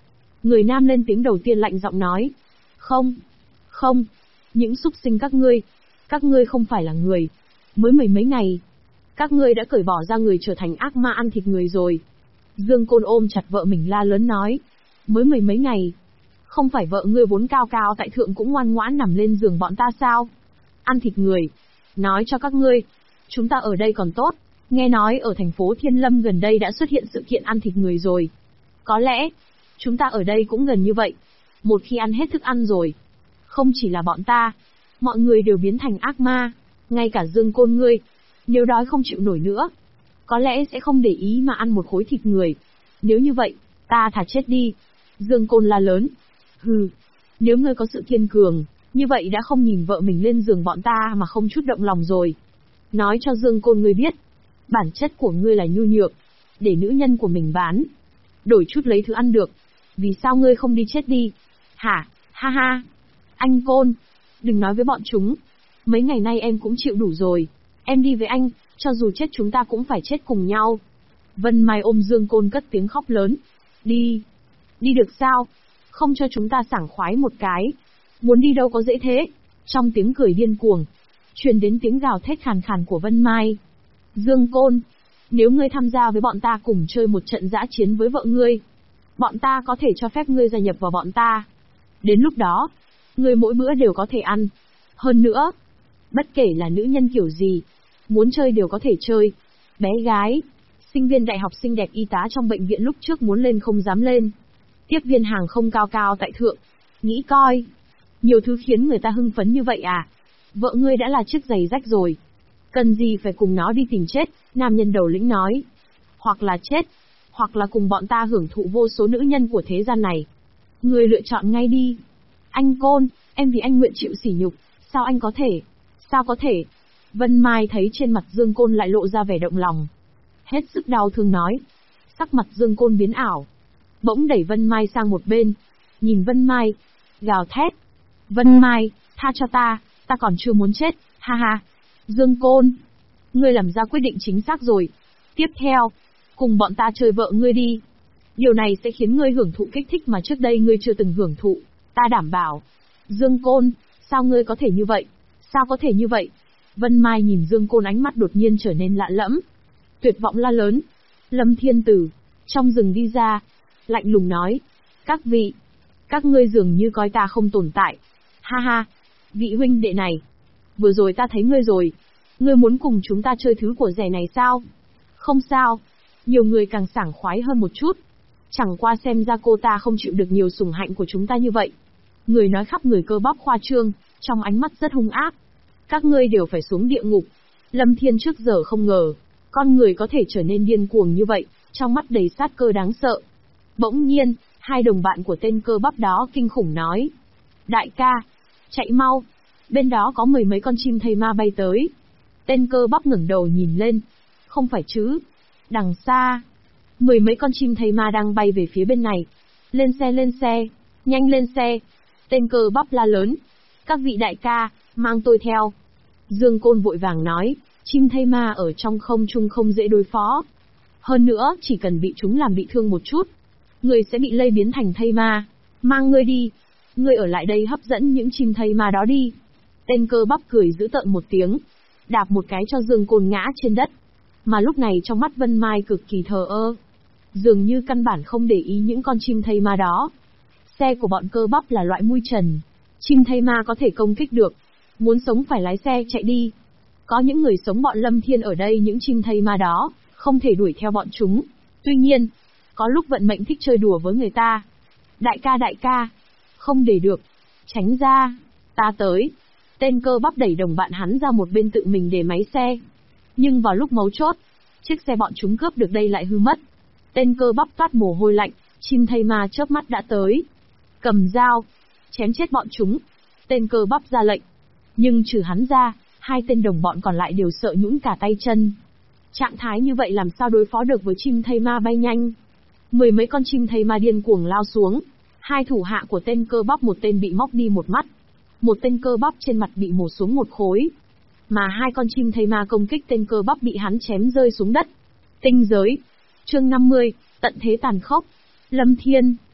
Người nam lên tiếng đầu tiên lạnh giọng nói. Không, không, những súc sinh các ngươi không phải là người. Mới mười mấy ngày, các ngươi đã cởi bỏ ra người trở thành ác ma ăn thịt người rồi. Dương Côn ôm chặt vợ mình la lớn nói. Mới mười mấy ngày, không phải vợ ngươi vốn cao cao tại thượng cũng ngoan ngoãn nằm lên giường bọn ta sao? Ăn thịt người. Nói cho các ngươi, chúng ta ở đây còn tốt, nghe nói ở thành phố Thiên Lâm gần đây đã xuất hiện sự kiện ăn thịt người rồi. Có lẽ, chúng ta ở đây cũng gần như vậy. Một khi ăn hết thức ăn rồi, không chỉ là bọn ta, mọi người đều biến thành ác ma, ngay cả Dương Côn ngươi, nếu đói không chịu nổi nữa, có lẽ sẽ không để ý mà ăn một khối thịt người. Nếu như vậy, ta thà chết đi. Dương Côn la lớn. Hừ, nếu ngươi có sự kiên cường, như vậy đã không nhìn vợ mình lên giường bọn ta mà không chút động lòng rồi. Nói cho Dương Côn ngươi biết, bản chất của ngươi là nhu nhược, để nữ nhân của mình bán, đổi chút lấy thứ ăn được. Vì sao ngươi không đi chết đi? Hả, ha ha. Anh Côn, đừng nói với bọn chúng. Mấy ngày nay em cũng chịu đủ rồi. Em đi với anh, cho dù chết chúng ta cũng phải chết cùng nhau. Vân Mai ôm Dương Côn cất tiếng khóc lớn. Đi. Đi được sao? Không cho chúng ta sảng khoái một cái. Muốn đi đâu có dễ thế. Trong tiếng cười điên cuồng, truyền đến tiếng gào thét khàn khàn của Vân Mai. Dương Côn, nếu ngươi tham gia với bọn ta cùng chơi một trận dã chiến với vợ ngươi, bọn ta có thể cho phép ngươi gia nhập vào bọn ta. Đến lúc đó, ngươi mỗi bữa đều có thể ăn. Hơn nữa, bất kể là nữ nhân kiểu gì, muốn chơi đều có thể chơi. Bé gái, sinh viên đại học xinh đẹp y tá trong bệnh viện lúc trước muốn lên không dám lên. Tiếp viên hàng không cao cao tại thượng, nghĩ coi. Nhiều thứ khiến người ta hưng phấn như vậy à? Vợ ngươi đã là chiếc giày rách rồi. Cần gì phải cùng nó đi tìm chết, nam nhân đầu lĩnh nói. Hoặc là chết, hoặc là cùng bọn ta hưởng thụ vô số nữ nhân của thế gian này. Ngươi lựa chọn ngay đi. Anh Côn, em vì anh nguyện chịu sỉ nhục, sao anh có thể? Sao có thể? Vân Mai thấy trên mặt Dương Côn lại lộ ra vẻ động lòng, hết sức đau thương nói. Sắc mặt Dương Côn biến ảo, bỗng đẩy Vân Mai sang một bên, nhìn Vân Mai, gào thét. Vân Mai, tha cho ta còn chưa muốn chết, ha ha. Dương Côn, ngươi làm ra quyết định chính xác rồi. Tiếp theo, cùng bọn ta chơi vợ ngươi đi. Điều này sẽ khiến ngươi hưởng thụ kích thích mà trước đây ngươi chưa từng hưởng thụ, ta đảm bảo. Dương Côn, sao ngươi có thể như vậy? Sao có thể như vậy? Vân Mai nhìn Dương Côn ánh mắt đột nhiên trở nên lạ lẫm, tuyệt vọng la lớn. Lâm Thiên Tử, trong rừng đi ra, lạnh lùng nói. Các vị, các ngươi dường như coi ta không tồn tại. Ha ha, vị huynh đệ này, vừa rồi ta thấy ngươi rồi. Ngươi muốn cùng chúng ta chơi thứ của rẻ này sao? Không sao, nhiều người càng sảng khoái hơn một chút. Chẳng qua xem ra cô ta không chịu được nhiều sủng hạnh của chúng ta như vậy. Người nói khắp người cơ bắp khoa trương, trong ánh mắt rất hung ác. Các ngươi đều phải xuống địa ngục. Lâm Thiên trước giờ không ngờ, con người có thể trở nên điên cuồng như vậy, trong mắt đầy sát cơ đáng sợ. Bỗng nhiên, hai đồng bạn của tên cơ bắp đó kinh khủng nói. Đại ca, chạy mau, bên đó có mười mấy con chim thây ma bay tới. Tên cơ bắp ngẩng đầu nhìn lên. Không phải chứ, đằng xa, mười mấy con chim thây ma đang bay về phía bên này. Lên xe, nhanh lên xe. Tên cơ bắp la lớn. Các vị đại ca, mang tôi theo. Dương Côn vội vàng nói, chim thây ma ở trong không trung không dễ đối phó. Hơn nữa, chỉ cần bị chúng làm bị thương một chút, người sẽ bị lây biến thành thây ma. Mang ngươi đi. Ngươi ở lại đây hấp dẫn những chim thây ma đó đi. Tên cơ bắp cười dữ tợn một tiếng, đạp một cái cho Dương Côn ngã trên đất. Mà lúc này trong mắt Vân Mai cực kỳ thờ ơ, dường như căn bản không để ý những con chim thây ma đó. Xe của bọn cơ bắp là loại mui trần, chim thây ma có thể công kích được. Muốn sống phải lái xe chạy đi. Có những người sống bọn Lâm Thiên ở đây, những chim thây ma đó không thể đuổi theo bọn chúng. Tuy nhiên, có lúc vận mệnh thích chơi đùa với người ta. Đại ca, không để được, tránh ra, ta tới. Tên cơ bắp đẩy đồng bạn hắn ra một bên tự mình để máy xe. Nhưng vào lúc mấu chốt, chiếc xe bọn chúng cướp được đây lại hư mất. Tên cơ bắp toát mồ hôi lạnh, chim thây ma chớp mắt đã tới. Cầm dao, chém chết bọn chúng. Tên cơ bắp ra lệnh. Nhưng trừ hắn ra, hai tên đồng bọn còn lại đều sợ nhũn cả tay chân. Trạng thái như vậy làm sao đối phó được với chim thây ma bay nhanh. Mười mấy con chim thây ma điên cuồng lao xuống. Hai thủ hạ của tên cơ bắp, một tên bị móc đi một mắt, một tên cơ bắp trên mặt bị mổ xuống một khối. Mà hai con chim thây ma công kích tên cơ bắp bị hắn chém rơi xuống đất. Tinh giới. Chương 50, tận thế tàn khốc. Lâm Thiên.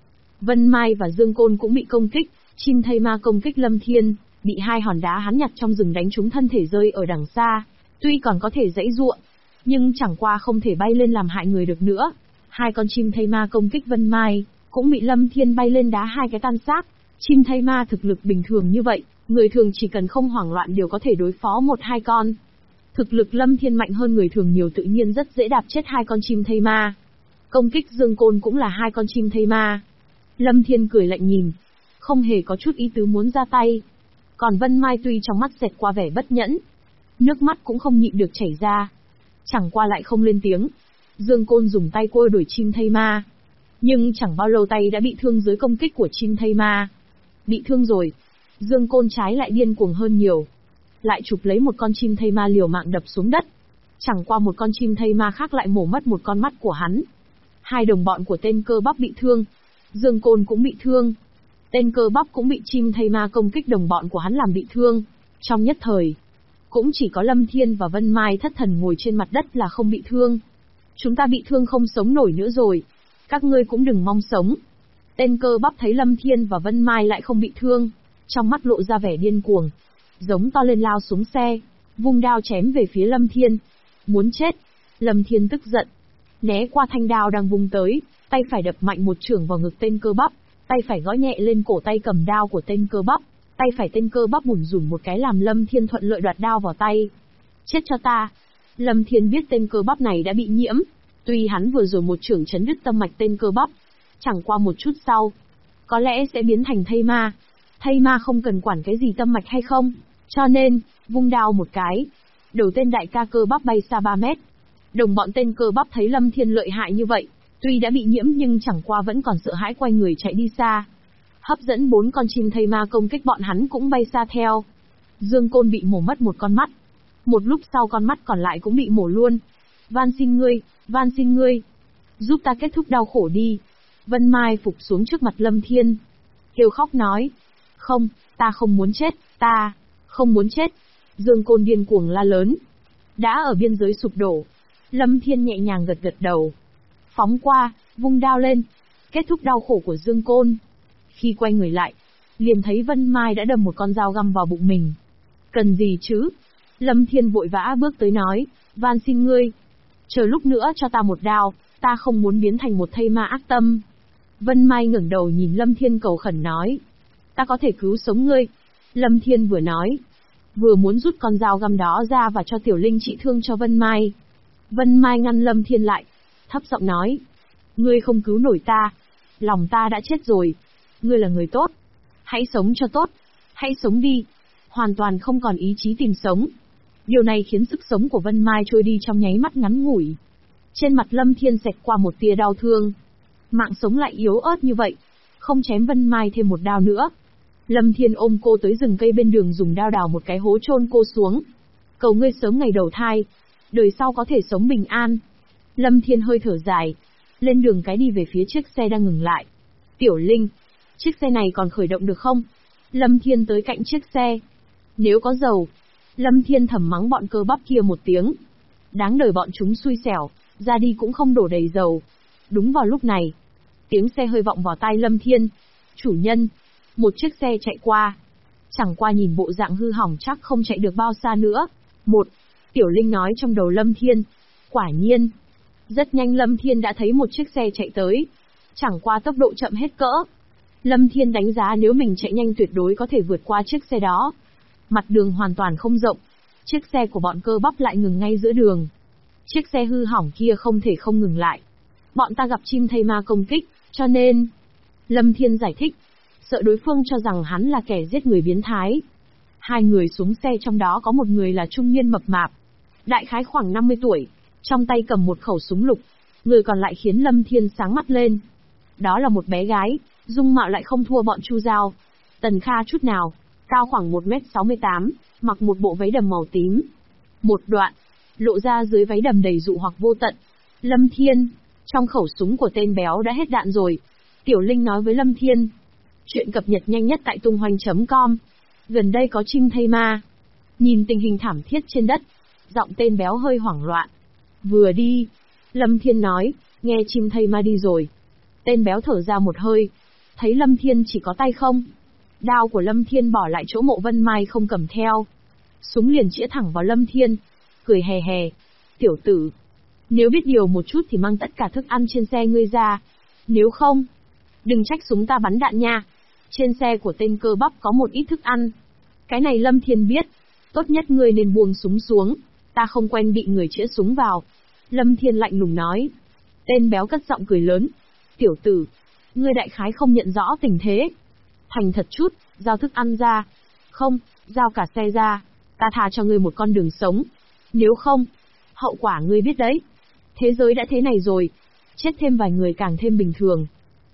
Vân Mai và Dương Côn cũng bị công kích, chim thây ma công kích Lâm Thiên, bị hai hòn đá hắn nhặt trong rừng đánh trúng thân thể rơi ở đằng xa. Tuy còn có thể giãy giụa, nhưng chẳng qua không thể bay lên làm hại người được nữa. Hai con chim thây ma công kích Vân Mai, cũng bị Lâm Thiên bay lên đá hai cái tan xác. Chim thây ma thực lực bình thường như vậy, người thường chỉ cần không hoảng loạn đều có thể đối phó một hai con. Thực lực Lâm Thiên mạnh hơn người thường nhiều, tự nhiên rất dễ đạp chết hai con chim thây ma. Công kích Dương Côn cũng là hai con chim thây ma. Lâm Thiên cười lạnh nhìn, không hề có chút ý tứ muốn ra tay. Còn Vân Mai tuy trong mắt xẹt qua vẻ bất nhẫn, nước mắt cũng không nhịn được chảy ra. Chẳng qua lại không lên tiếng. Dương Côn dùng tay quơ đuổi chim thây ma. Nhưng chẳng bao lâu tay đã bị thương dưới công kích của chim thây ma. Bị thương rồi, Dương Côn trái lại điên cuồng hơn nhiều. Lại chụp lấy một con chim thây ma liều mạng đập xuống đất. Chẳng qua một con chim thây ma khác lại mổ mất một con mắt của hắn. Hai đồng bọn của tên cơ bắp bị thương. Dương Côn cũng bị thương. Tên cơ bắp cũng bị chim thây ma công kích đồng bọn của hắn làm bị thương. Trong nhất thời, cũng chỉ có Lâm Thiên và Vân Mai thất thần ngồi trên mặt đất là không bị thương. Chúng ta bị thương không sống nổi nữa rồi. Các ngươi cũng đừng mong sống. Tên cơ bắp thấy Lâm Thiên và Vân Mai lại không bị thương, trong mắt lộ ra vẻ điên cuồng, giống to lên lao xuống xe, vung đao chém về phía Lâm Thiên. Muốn chết. Lâm Thiên tức giận, né qua thanh đao đang vung tới, tay phải đập mạnh một chưởng vào ngực tên cơ bắp, tay phải gõ nhẹ lên cổ tay cầm đao của tên cơ bắp, tay phải tên cơ bắp bủn rủn một cái làm Lâm Thiên thuận lợi đoạt đao vào tay. Chết cho ta. Lâm Thiên biết tên cơ bắp này đã bị nhiễm, tuy hắn vừa rồi một chưởng chấn đứt tâm mạch tên cơ bắp, chẳng qua một chút sau, có lẽ sẽ biến thành thây ma. Thây ma không cần quản cái gì tâm mạch hay không, cho nên, vung đao một cái, đầu tên đại ca cơ bắp bay xa 3 mét. Đồng bọn tên cơ bắp thấy Lâm Thiên lợi hại như vậy, tuy đã bị nhiễm nhưng chẳng qua vẫn còn sợ hãi quay người chạy đi xa. Hấp dẫn 4 con chim thây ma công kích bọn hắn cũng bay xa theo. Dương Côn bị mổ mất một con mắt. Một lúc sau con mắt còn lại cũng bị mổ luôn. Van xin ngươi, giúp ta kết thúc đau khổ đi. Vân Mai phục xuống trước mặt Lâm Thiên, kêu khóc nói, không, ta không muốn chết, ta không muốn chết. Dương Côn điên cuồng la lớn. Đã ở biên giới sụp đổ, Lâm Thiên nhẹ nhàng gật gật đầu, phóng qua, vung đao lên, kết thúc đau khổ của Dương Côn. Khi quay người lại, liền thấy Vân Mai đã đâm một con dao găm vào bụng mình. Cần gì chứ? Lâm Thiên vội vã bước tới nói, van xin ngươi, chờ lúc nữa cho ta một đao, ta không muốn biến thành một thây ma ác tâm. Vân Mai ngẩng đầu nhìn Lâm Thiên cầu khẩn nói, ta có thể cứu sống ngươi. Lâm Thiên vừa nói, vừa muốn rút con dao găm đó ra và cho Tiểu Linh trị thương cho Vân Mai. Vân Mai ngăn Lâm Thiên lại, thấp giọng nói, ngươi không cứu nổi ta, lòng ta đã chết rồi, ngươi là người tốt, hãy sống cho tốt, hãy sống đi. Hoàn toàn không còn ý chí tìm sống. Điều này khiến sức sống của Vân Mai trôi đi trong nháy mắt ngắn ngủi. Trên mặt Lâm Thiên xẹt qua một tia đau thương. Mạng sống lại yếu ớt như vậy, không chém Vân Mai thêm một đao nữa. Lâm Thiên ôm cô tới rừng cây bên đường dùng đao đào một cái hố chôn cô xuống. Cầu ngươi sớm ngày đầu thai, đời sau có thể sống bình an. Lâm Thiên hơi thở dài, lên đường cái đi về phía chiếc xe đang ngừng lại. Tiểu Linh, chiếc xe này còn khởi động được không? Lâm Thiên tới cạnh chiếc xe. Nếu có dầu. Lâm Thiên thầm mắng bọn cơ bắp kia một tiếng. Đáng đời bọn chúng xui xẻo, ra đi cũng không đổ đầy dầu. Đúng vào lúc này, tiếng xe hơi vọng vào tai Lâm Thiên. Chủ nhân, một chiếc xe chạy qua. Chẳng qua nhìn bộ dạng hư hỏng chắc không chạy được bao xa nữa. Tiểu Linh nói trong đầu Lâm Thiên. Quả nhiên. Rất nhanh Lâm Thiên đã thấy một chiếc xe chạy tới. Chẳng qua tốc độ chậm hết cỡ. Lâm Thiên đánh giá nếu mình chạy nhanh tuyệt đối có thể vượt qua chiếc xe đó. Mặt đường hoàn toàn không rộng. Chiếc xe của bọn cơ bắp lại ngừng ngay giữa đường. Chiếc xe hư hỏng kia không thể không ngừng lại. Bọn ta gặp chim thây ma công kích, cho nên... Lâm Thiên giải thích. Sợ đối phương cho rằng hắn là kẻ giết người biến thái. Hai người xuống xe, trong đó có một người là trung niên mập mạp, đại khái khoảng 50 tuổi, trong tay cầm một khẩu súng lục. Người còn lại khiến Lâm Thiên sáng mắt lên. Đó là một bé gái, dung mạo lại không thua bọn Chu Giao, Tần Kha chút nào, cao khoảng 1m68, mặc một bộ váy đầm màu tím. Một đoạn, lộ ra dưới váy đầm đầy dụ hoặc vô tận. Lâm Thiên, trong khẩu súng của tên béo đã hết đạn rồi. Tiểu Linh nói với Lâm Thiên. Chuyện cập nhật nhanh nhất tại tung hoành.com. Gần đây có chim thây ma. Nhìn tình hình thảm thiết trên đất, giọng tên béo hơi hoảng loạn. Vừa đi, Lâm Thiên nói, nghe chim thây ma đi rồi. Tên béo thở ra một hơi. thấy Lâm Thiên chỉ có tay không. Đao của Lâm Thiên bỏ lại chỗ Mộ Vân Mai không cầm theo. Súng liền chĩa thẳng vào Lâm Thiên. Cười hề hề. Tiểu tử, nếu biết điều một chút thì mang tất cả thức ăn trên xe ngươi ra. Nếu không, đừng trách súng ta bắn đạn nha. Trên xe của tên cơ bắp có một ít thức ăn. Cái này Lâm Thiên biết. Tốt nhất ngươi nên buông súng xuống. Ta không quen bị người chĩa súng vào. Lâm Thiên lạnh lùng nói. Tên béo cất giọng cười lớn. Tiểu tử, ngươi đại khái không nhận rõ tình thế. Thành thật chút, giao thức ăn ra. Không, giao cả xe ra. Ta thà cho ngươi một con đường sống. Nếu không, hậu quả ngươi biết đấy. Thế giới đã thế này rồi. Chết thêm vài người càng thêm bình thường.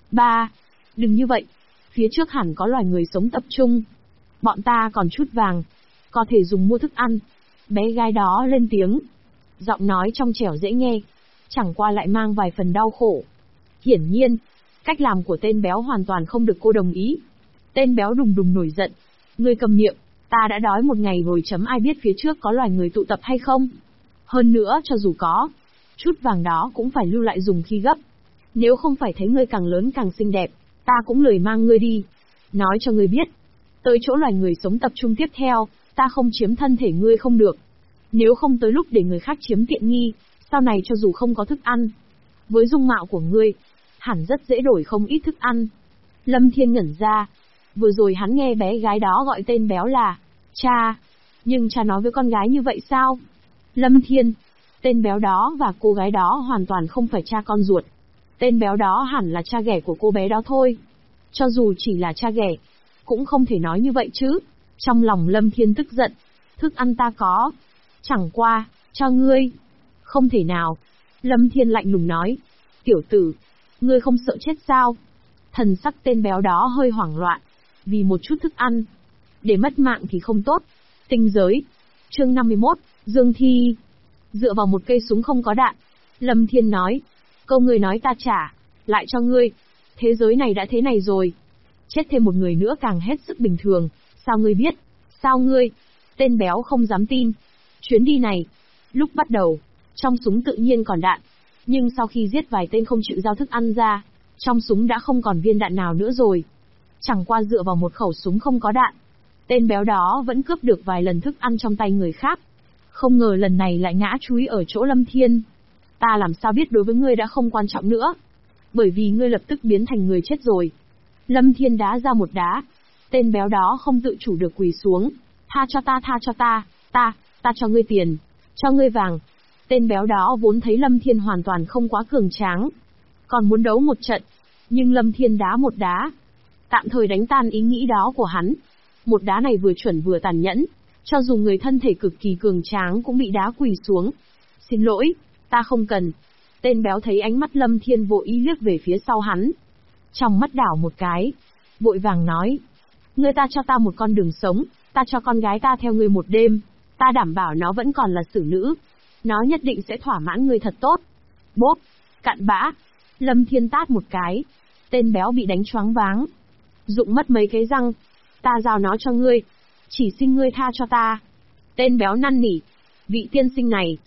3. Đừng như vậy. Phía trước hẳn có loài người sống tập trung. Bọn ta còn chút vàng. Có thể dùng mua thức ăn. Bé gái đó lên tiếng. Giọng nói trong trẻo dễ nghe. Chẳng qua lại mang vài phần đau khổ. Hiển nhiên, cách làm của tên béo hoàn toàn không được cô đồng ý. Tên béo đùng đùng nổi giận. Ngươi cầm miệng, ta đã đói một ngày rồi chấm ai biết phía trước có loài người tụ tập hay không. Hơn nữa cho dù có, chút vàng đó cũng phải lưu lại dùng khi gấp. Nếu không phải thấy ngươi càng lớn càng xinh đẹp, ta cũng lười mang ngươi đi. Nói cho ngươi biết, tới chỗ loài người sống tập trung tiếp theo, ta không chiếm thân thể ngươi không được. Nếu không tới lúc để người khác chiếm tiện nghi, sau này cho dù không có thức ăn, với dung mạo của ngươi, hẳn rất dễ đổi không ít thức ăn. Lâm Thiên ngẩn ra. Vừa rồi hắn nghe bé gái đó gọi tên béo là cha. Nhưng cha nói với con gái như vậy sao? Lâm Thiên, tên béo đó và cô gái đó hoàn toàn không phải cha con ruột. Tên béo đó hẳn là cha ghẻ của cô bé đó thôi. Cho dù chỉ là cha ghẻ, cũng không thể nói như vậy chứ. Trong lòng Lâm Thiên tức giận. Thức ăn ta có. Chẳng qua, cho ngươi. Không thể nào. Lâm Thiên lạnh lùng nói. Tiểu tử, ngươi không sợ chết sao? Thần sắc tên béo đó hơi hoảng loạn. Vì một chút thức ăn. Để mất mạng thì không tốt. Tinh giới. Chương 51, Dương Thi. Dựa vào một cây súng không có đạn. Lâm Thiên nói. Câu ngươi nói ta trả. Lại cho ngươi. Thế giới này đã thế này rồi. Chết thêm một người nữa càng hết sức bình thường. Sao ngươi biết? Sao ngươi? Tên béo không dám tin. Chuyến đi này, lúc bắt đầu, trong súng tự nhiên còn đạn. Nhưng sau khi giết vài tên không chịu giao thức ăn ra, trong súng đã không còn viên đạn nào nữa rồi. Chẳng qua dựa vào một khẩu súng không có đạn, tên béo đó vẫn cướp được vài lần thức ăn trong tay người khác. Không ngờ lần này lại ngã chúi ở chỗ Lâm Thiên. Ta làm sao biết đối với ngươi đã không quan trọng nữa. Bởi vì ngươi lập tức biến thành người chết rồi. Lâm Thiên đá ra một đá. Tên béo đó không tự chủ được quỳ xuống. Tha cho ta, tha cho ta, ta cho ngươi tiền, cho ngươi vàng. Tên béo đó vốn thấy Lâm Thiên hoàn toàn không quá cường tráng. Còn muốn đấu một trận. Nhưng Lâm Thiên đá một đá. Tạm thời đánh tan ý nghĩ đó của hắn. Một đá này vừa chuẩn vừa tàn nhẫn. Cho dù người thân thể cực kỳ cường tráng cũng bị đá quỳ xuống. Xin lỗi, ta không cần. Tên béo thấy ánh mắt Lâm Thiên vô ý liếc về phía sau hắn. Trong mắt đảo một cái. Vội vàng nói. Ngươi ta cho ta một con đường sống. Ta cho con gái ta theo ngươi một đêm. Ta đảm bảo nó vẫn còn là xử nữ. Nó nhất định sẽ thỏa mãn ngươi thật tốt. Bốp, cặn bã. Lâm Thiên tát một cái. Tên béo bị đánh choáng váng. Rụng mất mấy cái răng. Ta giao nó cho ngươi. Chỉ xin ngươi tha cho ta. Tên béo năn nỉ. Vị tiên sinh này.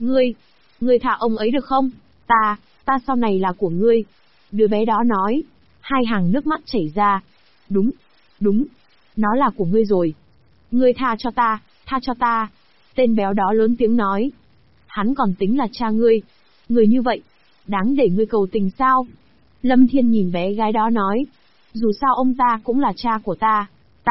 Ngươi tha ông ấy được không? Ta sau này là của ngươi. Đứa bé đó nói. Hai hàng nước mắt chảy ra. Đúng. Nó là của ngươi rồi. Ngươi tha cho ta. Tên béo đó lớn tiếng nói. Hắn còn tính là cha ngươi. Người như vậy, đáng để ngươi cầu tình sao? Lâm Thiên nhìn bé gái đó nói. Dù sao ông ta cũng là cha của ta.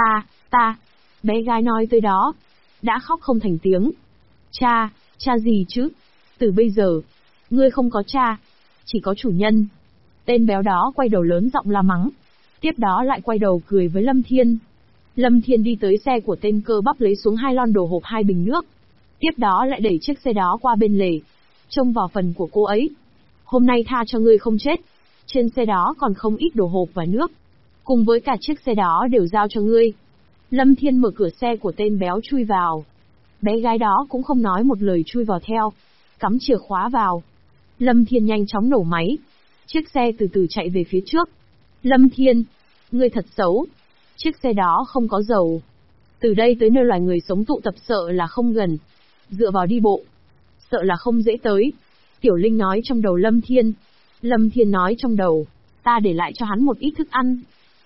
Bé gái nói tới đó. Đã khóc không thành tiếng. Cha gì chứ? Từ bây giờ, ngươi không có cha. Chỉ có chủ nhân. Tên béo đó quay đầu lớn giọng la mắng. Tiếp đó lại quay đầu cười với Lâm Thiên. Lâm Thiên đi tới xe của tên cơ bắp lấy xuống 2 lon đồ hộp 2 bình nước. Tiếp đó lại đẩy chiếc xe đó qua bên lề. Trông vào phần của cô ấy. Hôm nay tha cho ngươi không chết. Trên xe đó còn không ít đồ hộp và nước. Cùng với cả chiếc xe đó đều giao cho ngươi. Lâm Thiên mở cửa xe của tên béo chui vào. Bé gái đó cũng không nói một lời chui vào theo. Cắm chìa khóa vào. Lâm Thiên nhanh chóng nổ máy. Chiếc xe từ từ chạy về phía trước. Lâm Thiên, ngươi thật xấu. Chiếc xe đó không có dầu. Từ đây tới nơi loài người sống tụ tập sợ là không gần. Dựa vào đi bộ, sợ là không dễ tới. Tiểu Linh nói trong đầu Lâm Thiên. Lâm Thiên nói trong đầu, ta để lại cho hắn một ít thức ăn.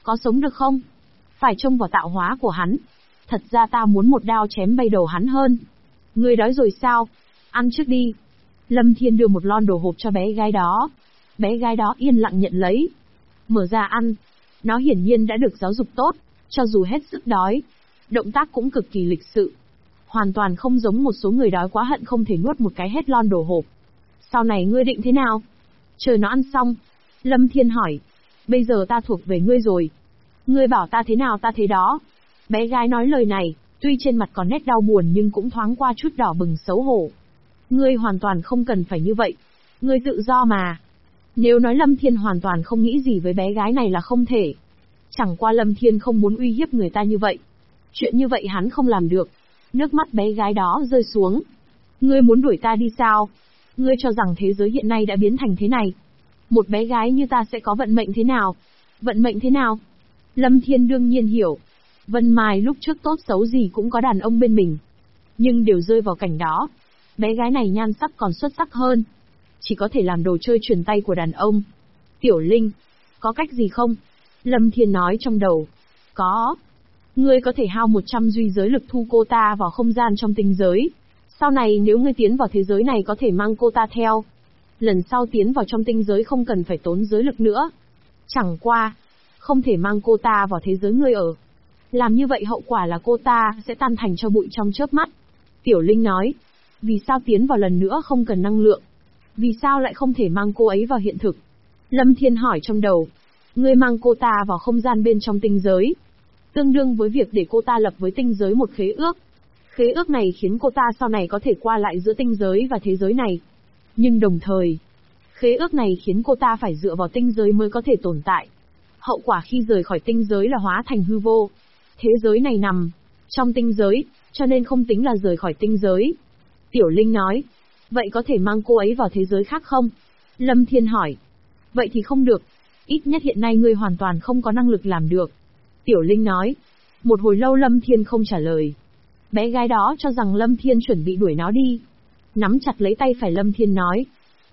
Có sống được không? Phải trông vào tạo hóa của hắn. Thật ra ta muốn một đao chém bay đầu hắn hơn. Ngươi đói rồi sao? Ăn trước đi. Lâm Thiên đưa một lon đồ hộp cho bé gái đó. Bé gái đó yên lặng nhận lấy. Mở ra ăn. Nó hiển nhiên đã được giáo dục tốt, cho dù hết sức đói. Động tác cũng cực kỳ lịch sự. Hoàn toàn không giống một số người đói quá hận không thể nuốt một cái hết lon đồ hộp. Sau này ngươi định thế nào? Chờ nó ăn xong. Lâm Thiên hỏi. Bây giờ ta thuộc về ngươi rồi. Ngươi bảo ta thế nào ta thế đó. Bé gái nói lời này, tuy trên mặt còn nét đau buồn nhưng cũng thoáng qua chút đỏ bừng xấu hổ. Ngươi hoàn toàn không cần phải như vậy. Ngươi tự do mà. Nếu nói Lâm Thiên hoàn toàn không nghĩ gì với bé gái này là không thể. Chẳng qua Lâm Thiên không muốn uy hiếp người ta như vậy. Chuyện như vậy hắn không làm được. Nước mắt bé gái đó rơi xuống. Ngươi muốn đuổi ta đi sao? Ngươi cho rằng thế giới hiện nay đã biến thành thế này. Một bé gái như ta sẽ có vận mệnh thế nào? Vận mệnh thế nào? Lâm Thiên đương nhiên hiểu. Vân Mai lúc trước tốt xấu gì cũng có đàn ông bên mình. Nhưng đều rơi vào cảnh đó. Bé gái này nhan sắc còn xuất sắc hơn. Chỉ có thể làm đồ chơi truyền tay của đàn ông. Tiểu Linh, có cách gì không? Lâm Thiên nói trong đầu. Có. Ngươi có thể hao 100 duy giới lực thu cô ta vào không gian trong tinh giới. Sau này nếu ngươi tiến vào thế giới này có thể mang cô ta theo. Lần sau tiến vào trong tinh giới không cần phải tốn giới lực nữa. Chẳng qua, không thể mang cô ta vào thế giới ngươi ở. Làm như vậy hậu quả là cô ta sẽ tan thành cho bụi trong chớp mắt. Tiểu Linh nói. Vì sao tiến vào lần nữa không cần năng lượng? Vì sao lại không thể mang cô ấy vào hiện thực? Lâm Thiên hỏi trong đầu. Ngươi mang cô ta vào không gian bên trong tinh giới. Tương đương với việc để cô ta lập với tinh giới một khế ước. Khế ước này khiến cô ta sau này có thể qua lại giữa tinh giới và thế giới này. Nhưng đồng thời, khế ước này khiến cô ta phải dựa vào tinh giới mới có thể tồn tại. Hậu quả khi rời khỏi tinh giới là hóa thành hư vô. Thế giới này nằm trong tinh giới, cho nên không tính là rời khỏi tinh giới. Tiểu Linh nói. Vậy có thể mang cô ấy vào thế giới khác không? Lâm Thiên hỏi. Vậy thì không được. Ít nhất hiện nay ngươi hoàn toàn không có năng lực làm được. Tiểu Linh nói. Một hồi lâu Lâm Thiên không trả lời. Bé gái đó cho rằng Lâm Thiên chuẩn bị đuổi nó đi. Nắm chặt lấy tay phải Lâm Thiên nói.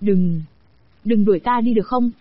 Đừng đuổi ta đi được không?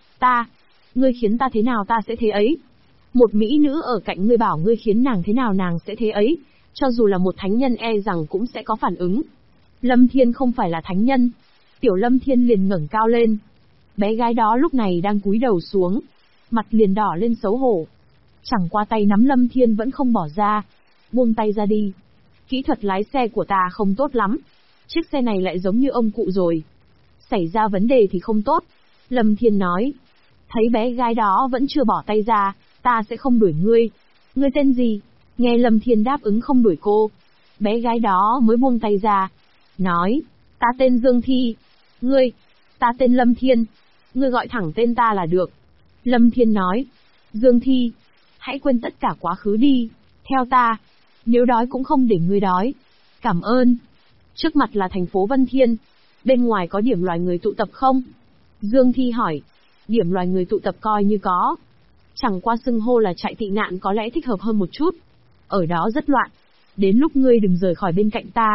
Ngươi khiến ta thế nào ta sẽ thế ấy. Một mỹ nữ ở cạnh ngươi bảo ngươi khiến nàng thế nào nàng sẽ thế ấy. Cho dù là một thánh nhân e rằng cũng sẽ có phản ứng. Lâm Thiên không phải là thánh nhân. Tiểu Lâm Thiên liền ngẩng cao lên. Bé gái đó lúc này đang cúi đầu xuống. Mặt liền đỏ lên xấu hổ. Chẳng qua tay nắm Lâm Thiên vẫn không bỏ ra. Buông tay ra đi. Kỹ thuật lái xe của ta không tốt lắm. Chiếc xe này lại giống như ông cụ rồi. Xảy ra vấn đề thì không tốt. Lâm Thiên nói. Thấy bé gái đó vẫn chưa bỏ tay ra, ta sẽ không đuổi ngươi. Ngươi tên gì? Nghe Lâm Thiên đáp ứng không đuổi cô. Bé gái đó mới buông tay ra. Nói. Ta tên Dương Thi. Ngươi. Ta tên Lâm Thiên. Ngươi gọi thẳng tên ta là được. Lâm Thiên nói. Dương Thi. Hãy quên tất cả quá khứ đi. Theo ta. Nếu đói cũng không để ngươi đói. Cảm ơn. Trước mặt là thành phố Vân Thiên. Bên ngoài có điểm loài người tụ tập không? Dương Thi hỏi. Điểm loài người tụ tập coi như có. Chẳng qua xưng hô là trại tị nạn có lẽ thích hợp hơn một chút. Ở đó rất loạn. Đến lúc ngươi đừng rời khỏi bên cạnh ta.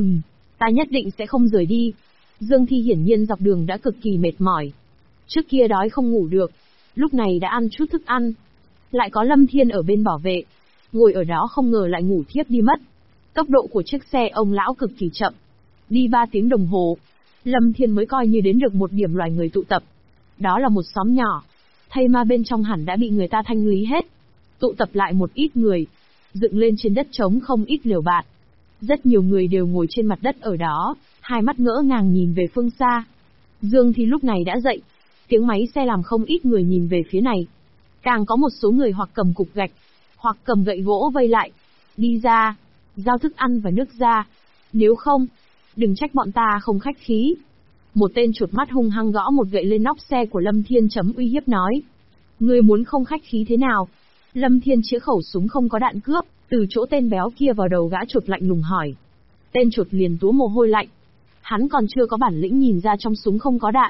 Ta nhất định sẽ không rời đi. Dương Thi hiển nhiên dọc đường đã cực kỳ mệt mỏi. Trước kia đói không ngủ được. Lúc này đã ăn chút thức ăn. Lại có Lâm Thiên ở bên bảo vệ. Ngồi ở đó không ngờ lại ngủ thiếp đi mất. Tốc độ của chiếc xe ông lão cực kỳ chậm. Đi 3 tiếng đồng hồ. Lâm Thiên mới coi như đến được một điểm loài người tụ tập. Đó là một xóm nhỏ. Thây ma bên trong hẳn đã bị người ta thanh lý hết. Tụ tập lại một ít người. Dựng lên trên đất trống không ít lều bạt. Rất nhiều người đều ngồi trên mặt đất ở đó, hai mắt ngỡ ngàng nhìn về phương xa. Dương Thi lúc này đã dậy. Tiếng máy xe làm không ít người nhìn về phía này. Càng có một số người hoặc cầm cục gạch, hoặc cầm gậy gỗ vây lại. Đi ra, giao thức ăn và nước ra. Nếu không, đừng trách bọn ta không khách khí. Một tên chuột mắt hung hăng gõ một gậy lên nóc xe của Lâm Thiên chấm uy hiếp nói. Ngươi muốn không khách khí thế nào? Lâm Thiên chĩa khẩu súng không có đạn cướp, từ chỗ tên béo kia vào đầu gã chuột lạnh lùng hỏi. Tên chuột liền túa mồ hôi lạnh. Hắn còn chưa có bản lĩnh nhìn ra trong súng không có đạn.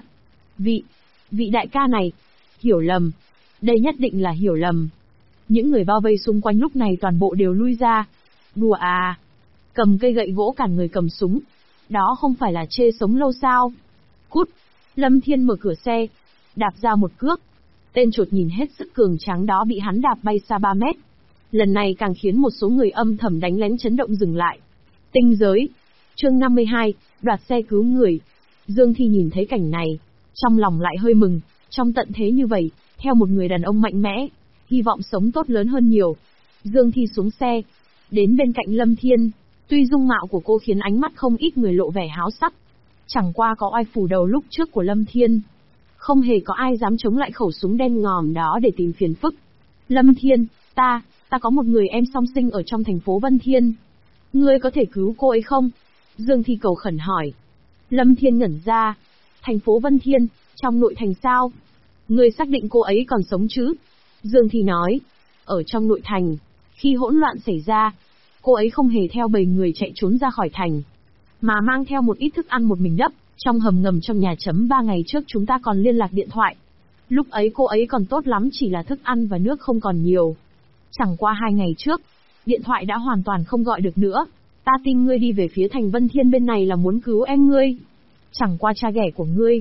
Vị đại ca này, hiểu lầm. Đây nhất định là hiểu lầm. Những người bao vây xung quanh lúc này toàn bộ đều lui ra. Đùa à? Cầm cây gậy gỗ cản người cầm súng. Đó không phải là chê sống lâu sao? Cút! Lâm Thiên mở cửa xe, đạp ra một cước. Tên chột nhìn hết sức cường tráng đó bị hắn đạp bay xa 3 mét. Lần này càng khiến một số người âm thầm đánh lén chấn động dừng lại. Tinh giới. Chương 52, đoạt xe cứu người. Dương Thi nhìn thấy cảnh này, trong lòng lại hơi mừng, trong tận thế như vậy, theo một người đàn ông mạnh mẽ, hy vọng sống tốt lớn hơn nhiều. Dương Thi xuống xe, đến bên cạnh Lâm Thiên, tuy dung mạo của cô khiến ánh mắt không ít người lộ vẻ háo sắc. Chẳng qua có oai phủ đầu lúc trước của Lâm Thiên. Không hề có ai dám chống lại khẩu súng đen ngòm đó để tìm phiền phức. Lâm Thiên, ta có một người em song sinh ở trong thành phố Vân Thiên. Ngươi có thể cứu cô ấy không? Dương Thi cầu khẩn hỏi. Lâm Thiên ngẩn ra. Thành phố Vân Thiên, trong nội thành sao? Ngươi xác định cô ấy còn sống chứ? Dương Thi nói. Ở trong nội thành, khi hỗn loạn xảy ra, cô ấy không hề theo bầy người chạy trốn ra khỏi thành, mà mang theo một ít thức ăn một mình đắp, trong hầm ngầm trong nhà. 3 ngày trước chúng ta còn liên lạc điện thoại. Lúc ấy cô ấy còn tốt lắm, chỉ là thức ăn và nước không còn nhiều. Chẳng qua 2 ngày trước, điện thoại đã hoàn toàn không gọi được nữa. Ta tin ngươi đi về phía thành Vân Thiên bên này là muốn cứu em ngươi. Chẳng qua cha ghẻ của ngươi.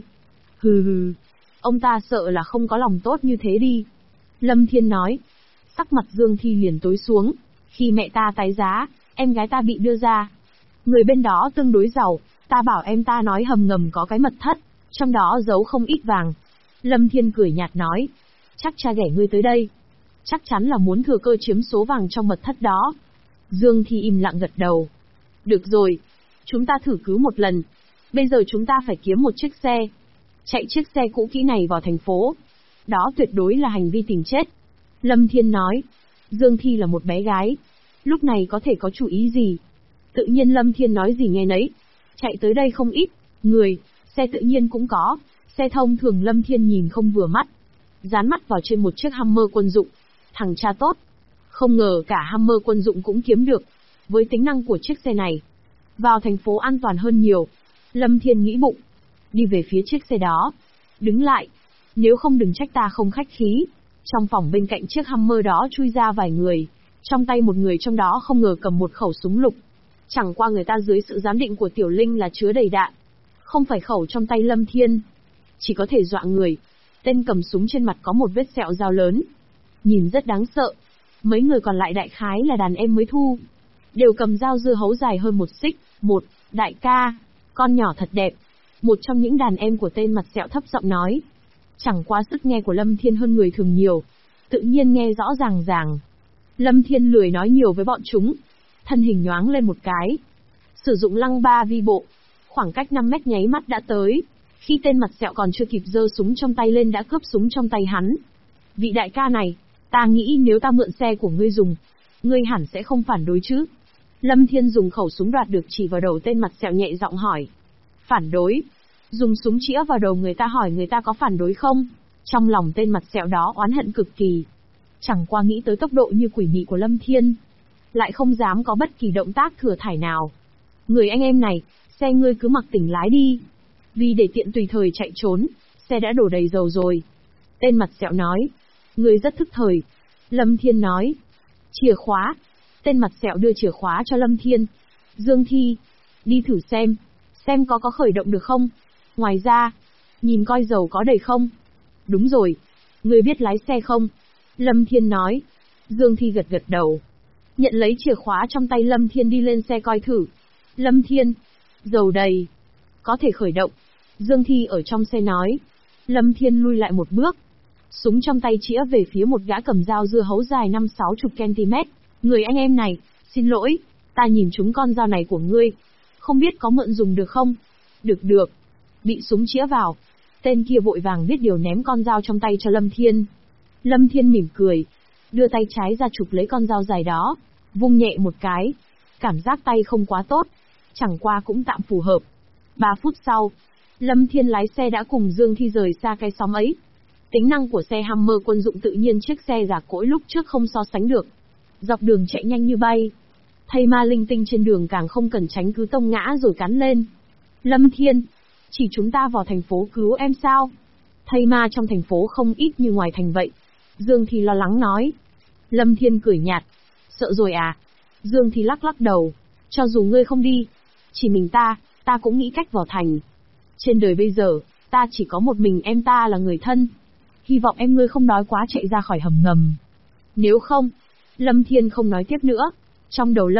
Hừ, ông ta sợ là không có lòng tốt như thế đi. Lâm Thiên nói. Sắc mặt Dương Thi liền tối xuống. Khi mẹ ta tái giá, em gái ta bị đưa ra. Người bên đó tương đối giàu, ta bảo em ta nói hầm ngầm có cái mật thất, trong đó giấu không ít vàng. Lâm Thiên cười nhạt nói. Chắc cha ghẻ ngươi tới đây, chắc chắn là muốn thừa cơ chiếm số vàng trong mật thất đó. Dương Thi im lặng gật đầu. Được rồi, chúng ta thử cứu một lần. Bây giờ chúng ta phải kiếm một chiếc xe, chạy chiếc xe cũ kỹ này vào thành phố. Đó tuyệt đối là hành vi tìm chết. Lâm Thiên nói. Dương Thi là một bé gái, lúc này có thể có chủ ý gì? Tự nhiên Lâm Thiên nói gì nghe nấy. Chạy tới đây không ít người, xe tự nhiên cũng có. Xe thông thường Lâm Thiên nhìn không vừa mắt, dán mắt vào trên một chiếc Hummer quân dụng. Thằng cha tốt. Không ngờ cả Hummer quân dụng cũng kiếm được. Với tính năng của chiếc xe này, vào thành phố an toàn hơn nhiều. Lâm Thiên nghĩ bụng, đi về phía chiếc xe đó. Đứng lại, nếu không đừng trách ta không khách khí. Trong phòng bên cạnh chiếc Hummer đó chui ra vài người. Trong tay một người trong đó không ngờ cầm một khẩu súng lục. Chẳng qua người ta dưới sự giám định của Tiểu Linh là chứa đầy đạn. Không phải khẩu trong tay Lâm Thiên, chỉ có thể dọa người. Tên cầm súng trên mặt có một vết sẹo dao lớn, nhìn rất đáng sợ. Mấy người còn lại đại khái là đàn em mới thu, đều cầm dao dưa hấu dài hơn 1 xích. Một, đại ca, con nhỏ thật đẹp. Một trong những đàn em của tên mặt sẹo thấp giọng nói. Chẳng qua sức nghe của Lâm Thiên hơn người thường nhiều, tự nhiên nghe rõ ràng. Lâm Thiên lười nói nhiều với bọn chúng, thân hình nhoáng lên một cái, sử dụng lăng ba vi bộ, khoảng cách 5 mét nháy mắt đã tới. Khi tên mặt sẹo còn chưa kịp giơ súng trong tay lên đã cướp súng trong tay hắn. Vị đại ca này, ta nghĩ nếu ta mượn xe của ngươi dùng, ngươi hẳn sẽ không phản đối chứ? Lâm Thiên dùng khẩu súng đoạt được chỉ vào đầu tên mặt sẹo nhẹ giọng hỏi. Phản đối? Dùng súng chĩa vào đầu người ta hỏi người ta có phản đối không? Trong lòng tên mặt sẹo đó oán hận cực kỳ. Chẳng qua nghĩ tới tốc độ như quỷ mị của Lâm Thiên, lại không dám có bất kỳ động tác thừa thải nào. Người anh em này, xe ngươi cứ mặc tỉnh lái đi. Vì để tiện tùy thời chạy trốn, xe đã đổ đầy dầu rồi. Tên mặt sẹo nói. Ngươi rất thức thời. Lâm Thiên nói. Chìa khóa. Tên mặt sẹo đưa chìa khóa cho Lâm Thiên. Dương Thi, đi thử xem có khởi động được không? Ngoài ra, nhìn coi dầu có đầy không? Đúng rồi, ngươi biết lái xe không? Lâm Thiên nói. Dương Thi gật đầu, nhận lấy chìa khóa trong tay Lâm Thiên đi lên xe coi thử. Lâm Thiên, dầu đầy, có thể khởi động. Dương Thi ở trong xe nói. Lâm Thiên lui lại một bước, súng trong tay chĩa về phía một gã cầm dao dưa hấu dài 50-60 cm. Người anh em này, xin lỗi, ta nhìn trúng con dao này của ngươi, không biết có mượn dùng được không? Được. Bị súng chĩa vào, tên kia vội vàng biết điều ném con dao trong tay cho Lâm Thiên. Lâm Thiên mỉm cười, đưa tay trái ra chụp lấy con dao dài đó, vung nhẹ một cái. Cảm giác tay không quá tốt, chẳng qua cũng tạm phù hợp. 3 phút sau, Lâm Thiên lái xe đã cùng Dương Thi rời xa cái xóm ấy. Tính năng của xe Hummer quân dụng tự nhiên chiếc xe già cỗi lúc trước không so sánh được. Dọc đường chạy nhanh như bay, thây ma linh tinh trên đường càng không cần tránh cứ tông ngã rồi cắn lên. Lâm Thiên, chỉ chúng ta vào thành phố cứu em sao? Thây ma trong thành phố không ít như ngoài thành vậy. Dương Thi lo lắng nói. Lâm Thiên cười nhạt. Sợ rồi à? Dương Thi lắc đầu. Cho dù ngươi không đi, chỉ mình ta cũng nghĩ cách vào thành. Trên đời bây giờ, ta chỉ có một mình em ta là người thân. Hy vọng em ngươi không đói quá chạy ra khỏi hầm ngầm. Nếu không, Lâm Thiên không nói tiếp nữa. Trong đầu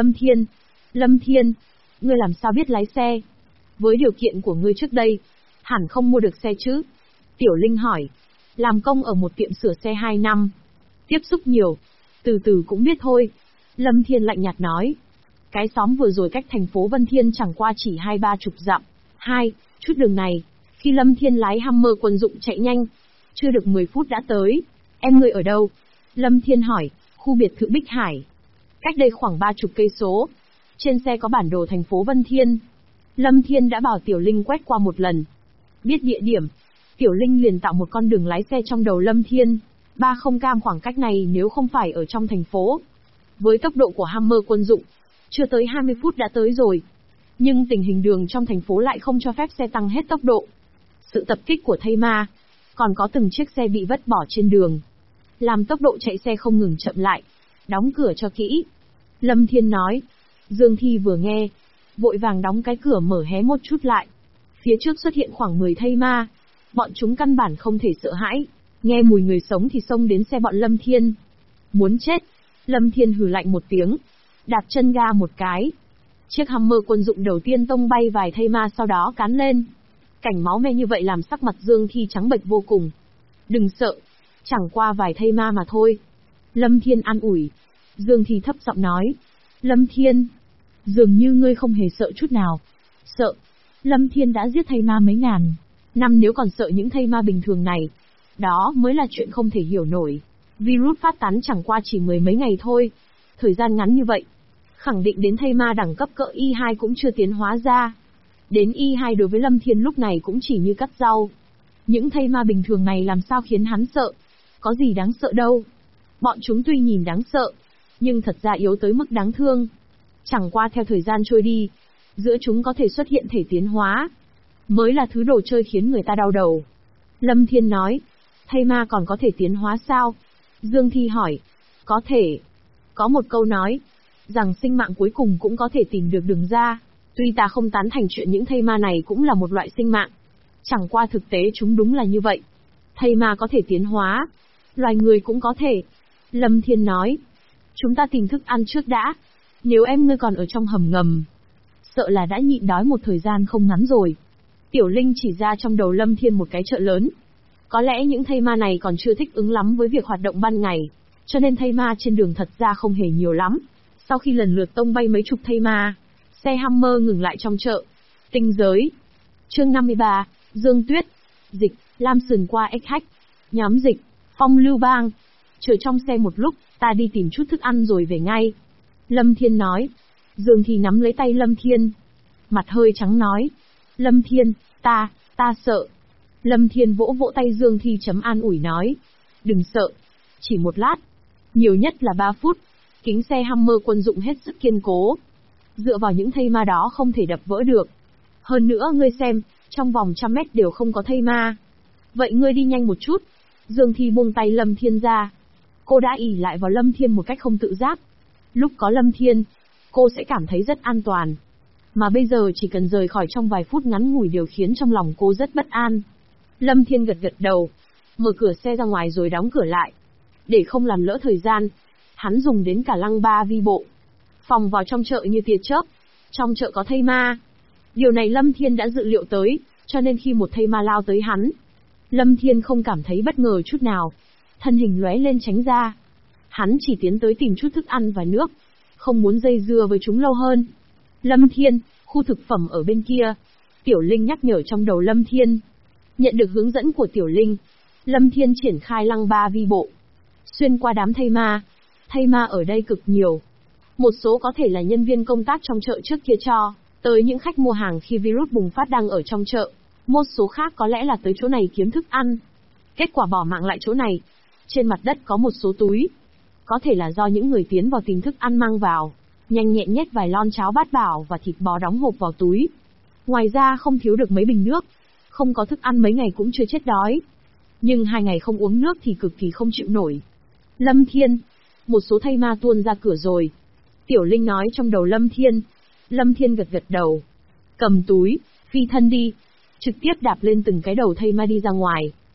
Lâm Thiên, ngươi làm sao biết lái xe? Với điều kiện của ngươi trước đây, hẳn không mua được xe chứ? Tiểu Linh hỏi. Làm công ở một tiệm sửa xe 2 năm. Tiếp xúc nhiều, từ từ cũng biết thôi. Lâm Thiên lạnh nhạt nói. Cái xóm vừa rồi cách thành phố Vân Thiên chẳng qua chỉ 20-30 dặm. Chút đường này, khi Lâm Thiên lái Hummer quân dụng chạy nhanh, chưa được 10 phút đã tới. Em ngươi ở đâu? Lâm Thiên hỏi. Khu biệt thự Bích Hải. Cách đây khoảng 30 cây số. Trên xe có bản đồ thành phố Vân Thiên. Lâm Thiên đã bảo Tiểu Linh quét qua một lần. Biết địa điểm, Tiểu Linh liền tạo một con đường lái xe trong đầu Lâm Thiên. Ba không cam khoảng cách này nếu không phải ở trong thành phố. Với tốc độ của Hummer quân dụng, chưa tới 20 phút đã tới rồi. Nhưng tình hình đường trong thành phố lại không cho phép xe tăng hết tốc độ. Sự tập kích của thây ma, còn có từng chiếc xe bị vứt bỏ trên đường, làm tốc độ chạy xe không ngừng chậm lại. Đóng cửa cho kỹ. Lâm Thiên nói. Dương Thi vừa nghe, vội vàng đóng cái cửa mở hé một chút lại. Phía trước xuất hiện khoảng 10 thây ma. Bọn chúng căn bản không thể sợ hãi. Nghe mùi người sống thì xông đến xe bọn Lâm Thiên. Muốn chết. Lâm Thiên hừ lạnh một tiếng. Đạp chân ga một cái. Chiếc Hummer quân dụng đầu tiên tông bay vài thây ma sau đó cán lên. Cảnh máu me như vậy làm sắc mặt Dương Thi trắng bệch vô cùng. Đừng sợ. Chẳng qua vài thây ma mà thôi. Lâm Thiên an ủi. Dương Thi thấp giọng nói. Lâm Thiên, dường như ngươi không hề sợ chút nào. Sợ. Lâm Thiên đã giết thây ma mấy ngàn năm, nếu còn sợ những thây ma bình thường này, đó mới là chuyện không thể hiểu nổi. Virus phát tán chẳng qua chỉ 10 mấy ngày thôi. Thời gian ngắn như vậy, khẳng định đến thây ma đẳng cấp cỡ Y2 cũng chưa tiến hóa ra. Đến Y2 đối với Lâm Thiên lúc này cũng chỉ như cắt rau. Những thây ma bình thường này làm sao khiến hắn sợ? Có gì đáng sợ đâu. Bọn chúng tuy nhìn đáng sợ, nhưng thật ra yếu tới mức đáng thương. Chẳng qua theo thời gian trôi đi, giữa chúng có thể xuất hiện thể tiến hóa, mới là thứ đồ chơi khiến người ta đau đầu. Lâm Thiên nói. Thây ma còn có thể tiến hóa sao? Dương Thi hỏi. Có thể. Có một câu nói, rằng sinh mạng cuối cùng cũng có thể tìm được đường ra. Tuy ta không tán thành chuyện những thây ma này cũng là một loại sinh mạng, chẳng qua thực tế chúng đúng là như vậy. Thây ma có thể tiến hóa, loài người cũng có thể. Lâm Thiên nói. Chúng ta tìm thức ăn trước đã. Nếu em ngươi còn ở trong hầm ngầm, sợ là đã nhịn đói một thời gian không ngắn rồi. Tiểu Linh chỉ ra trong đầu Lâm Thiên một cái chợ lớn. Có lẽ những thây ma này còn chưa thích ứng lắm với việc hoạt động ban ngày, cho nên thây ma trên đường thật ra không hề nhiều lắm. Sau khi lần lượt tông bay mấy chục thây ma, xe Hummer ngừng lại trong chợ. Tinh giới. Chương 53, Dương Tuyết. Dịch, Lam sườn qua ếch hách. Nhóm dịch, Phong Lưu Bang. Chờ trong xe một lúc, ta đi tìm chút thức ăn rồi về ngay. Lâm Thiên nói. Dương Thi nắm lấy tay Lâm Thiên. Mặt hơi trắng nói. Lâm Thiên, ta sợ. Lâm Thiên vỗ vỗ tay Dương Thi chấm an ủi nói. Đừng sợ. Chỉ một lát. Nhiều nhất là 3 phút. Kính xe Hummer quân dụng hết sức kiên cố. Dựa vào những thây ma đó không thể đập vỡ được. Hơn nữa ngươi xem, trong vòng 100 mét đều không có thây ma. Vậy ngươi đi nhanh một chút. Dương Thi buông tay Lâm Thiên ra. Cô đã ỷ lại vào Lâm Thiên một cách không tự giác. Lúc có Lâm Thiên, cô sẽ cảm thấy rất an toàn. Mà bây giờ chỉ cần rời khỏi trong vài phút ngắn ngủi đều khiến trong lòng cô rất bất an. Lâm Thiên gật gật đầu, mở cửa xe ra ngoài rồi đóng cửa lại. Để không làm lỡ thời gian, hắn dùng đến cả lăng ba vi bộ. Phòng vào trong chợ như tia chớp. Trong chợ có thây ma. Điều này Lâm Thiên đã dự liệu tới, cho nên khi một thây ma lao tới hắn, Lâm Thiên không cảm thấy bất ngờ chút nào. Thân hình lóe lên tránh ra. Hắn chỉ tiến tới tìm chút thức ăn và nước, không muốn dây dưa với chúng lâu hơn. Lâm Thiên, khu thực phẩm ở bên kia. Tiểu Linh nhắc nhở trong đầu Lâm Thiên. Nhận được hướng dẫn của Tiểu Linh, Lâm Thiên triển khai lăng ba vi bộ. Xuyên qua đám thây ma. Thây ma ở đây cực nhiều. Một số có thể là nhân viên công tác trong chợ trước kia cho tới những khách mua hàng khi virus bùng phát đang ở trong chợ. Một số khác có lẽ là tới chỗ này kiếm thức ăn. Kết quả bỏ mạng lại chỗ này. Trên mặt đất có một số túi. Có thể là do những người tiến vào tìm thức ăn mang vào. Nhanh nhẹn nhét vài lon cháo bát bảo và thịt bò đóng hộp vào túi. Ngoài ra không thiếu được mấy bình nước. Không có thức ăn mấy ngày cũng chưa chết đói. Nhưng 2 ngày không uống nước thì cực kỳ không chịu nổi. Lâm Thiên, một số thây ma tuôn ra cửa rồi. Tiểu Linh nói trong đầu Lâm Thiên. Lâm Thiên gật gật đầu. Cầm túi, phi thân đi. Trực tiếp đạp lên từng cái đầu thây ma đi ra ngoài.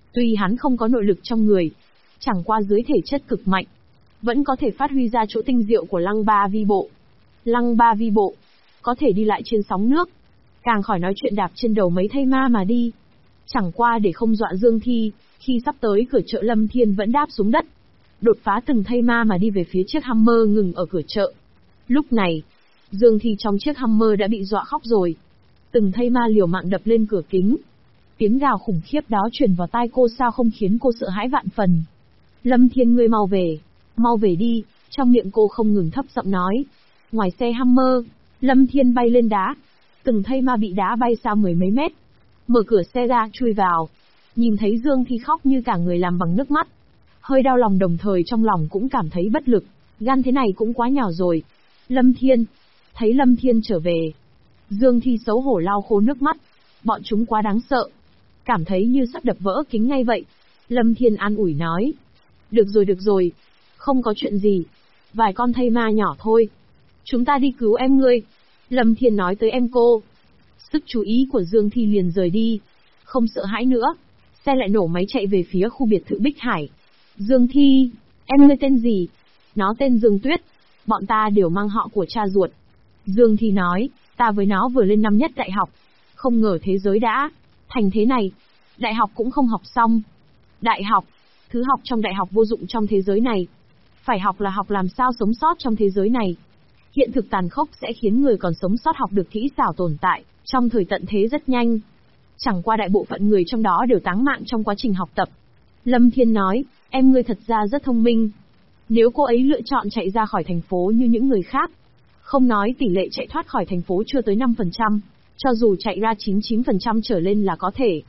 Tuy hắn không có nội lực trong người, chẳng qua dưới thể chất cực mạnh, vẫn có thể phát huy ra chỗ tinh diệu của Lăng Ba Vi Bộ. Lăng Ba Vi Bộ, có thể đi lại trên sóng nước, càng khỏi nói chuyện đạp trên đầu mấy thây ma mà đi. Chẳng qua để không dọa Dương Thi, khi sắp tới cửa chợ Lâm Thiên vẫn đáp xuống đất, đột phá từng thây ma mà đi về phía chiếc Hummer ngừng ở cửa chợ. Lúc này, Dương Thi trong chiếc Hummer đã bị dọa khóc rồi. Từng thây ma liều mạng đập lên cửa kính. Tiếng gào khủng khiếp đó truyền vào tai cô sao không khiến cô sợ hãi vạn phần. Lâm Thiên ngươi mau về đi, trong miệng cô không ngừng thấp giọng nói. Ngoài xe Hummer, Lâm Thiên bay lên đá. Từng thây ma bị đá bay xa mười mấy mét. Mở cửa xe ra chui vào. Nhìn thấy Dương Thi khóc như cả người làm bằng nước mắt. Hơi đau lòng đồng thời trong lòng cũng cảm thấy bất lực. Gan thế này cũng quá nhỏ rồi. Lâm Thiên. Thấy Lâm Thiên trở về, Dương Thi xấu hổ lau khô nước mắt. Bọn chúng quá đáng sợ. Cảm thấy như sắp đập vỡ kính ngay vậy. Lâm Thiên an ủi nói. Được rồi. Không có chuyện gì. Vài con thây ma nhỏ thôi. Chúng ta đi cứu em ngươi. Lâm Thiên nói tới em cô. Sức chú ý của Dương Thi liền rời đi. Không sợ hãi nữa. Xe lại nổ máy chạy về phía khu biệt thự Bích Hải. Dương Thi, em ngươi tên gì? Nó tên Dương Tuyết. Bọn ta đều mang họ của cha ruột. Dương Thi nói, ta với nó vừa lên năm nhất đại học. Không ngờ thế giới đã thành thế này. Đại học cũng không học xong. Đại học, thứ học trong đại học vô dụng trong thế giới này. Phải học là học làm sao sống sót trong thế giới này. Hiện thực tàn khốc sẽ khiến người còn sống sót học được kỹ xảo tồn tại trong thời tận thế rất nhanh. Chẳng qua đại bộ phận người trong đó đều táng mạng trong quá trình học tập. Lâm Thiên nói, em ngươi thật ra rất thông minh. Nếu cô ấy lựa chọn chạy ra khỏi thành phố như những người khác, không nói tỷ lệ chạy thoát khỏi thành phố chưa tới 5%, cho dù chạy ra 99% trở lên là có thể.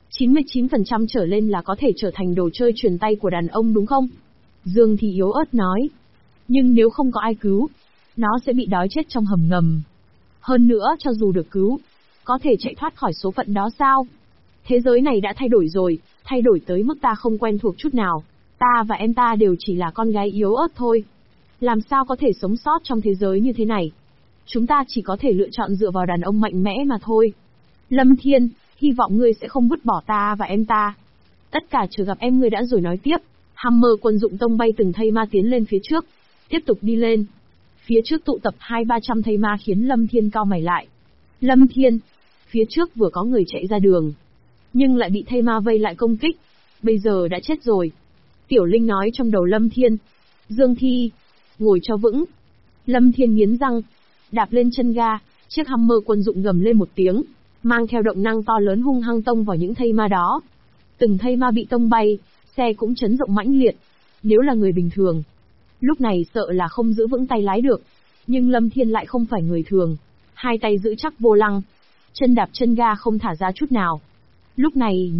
99% trở lên là có thể trở thành đồ chơi truyền tay của đàn ông đúng không? Dương Thi yếu ớt nói. Nhưng nếu không có ai cứu, nó sẽ bị đói chết trong hầm ngầm. Hơn nữa cho dù được cứu, có thể chạy thoát khỏi số phận đó sao? Thế giới này đã thay đổi rồi, thay đổi tới mức ta không quen thuộc chút nào. Ta và em ta đều chỉ là con gái yếu ớt thôi. Làm sao có thể sống sót trong thế giới như thế này? Chúng ta chỉ có thể lựa chọn dựa vào đàn ông mạnh mẽ mà thôi. Lâm Thiên, hy vọng ngươi sẽ không vứt bỏ ta và em ta. Tất cả chờ gặp em ngươi đã rồi nói tiếp. Hummer quân dụng tông bay từng thây ma tiến lên phía trước. Tiếp tục đi lên. Phía trước tụ tập 200-300 thây ma khiến Lâm Thiên cau mày lại. Lâm Thiên, phía trước vừa có người chạy ra đường, nhưng lại bị thây ma vây lại công kích. Bây giờ đã chết rồi. Tiểu Linh nói trong đầu Lâm Thiên. Dương Thi, ngồi cho vững. Lâm Thiên nghiến răng, đạp lên chân ga, chiếc Hummer quân dụng gầm lên một tiếng, mang theo động năng to lớn hung hăng tông vào những thây ma đó. Từng thây ma bị tông bay, xe cũng chấn động mãnh liệt. Nếu là người bình thường, lúc này sợ là không giữ vững tay lái được. Nhưng Lâm Thiên lại không phải người thường. Hai tay giữ chắc vô lăng, chân đạp chân ga không thả ra chút nào. Lúc này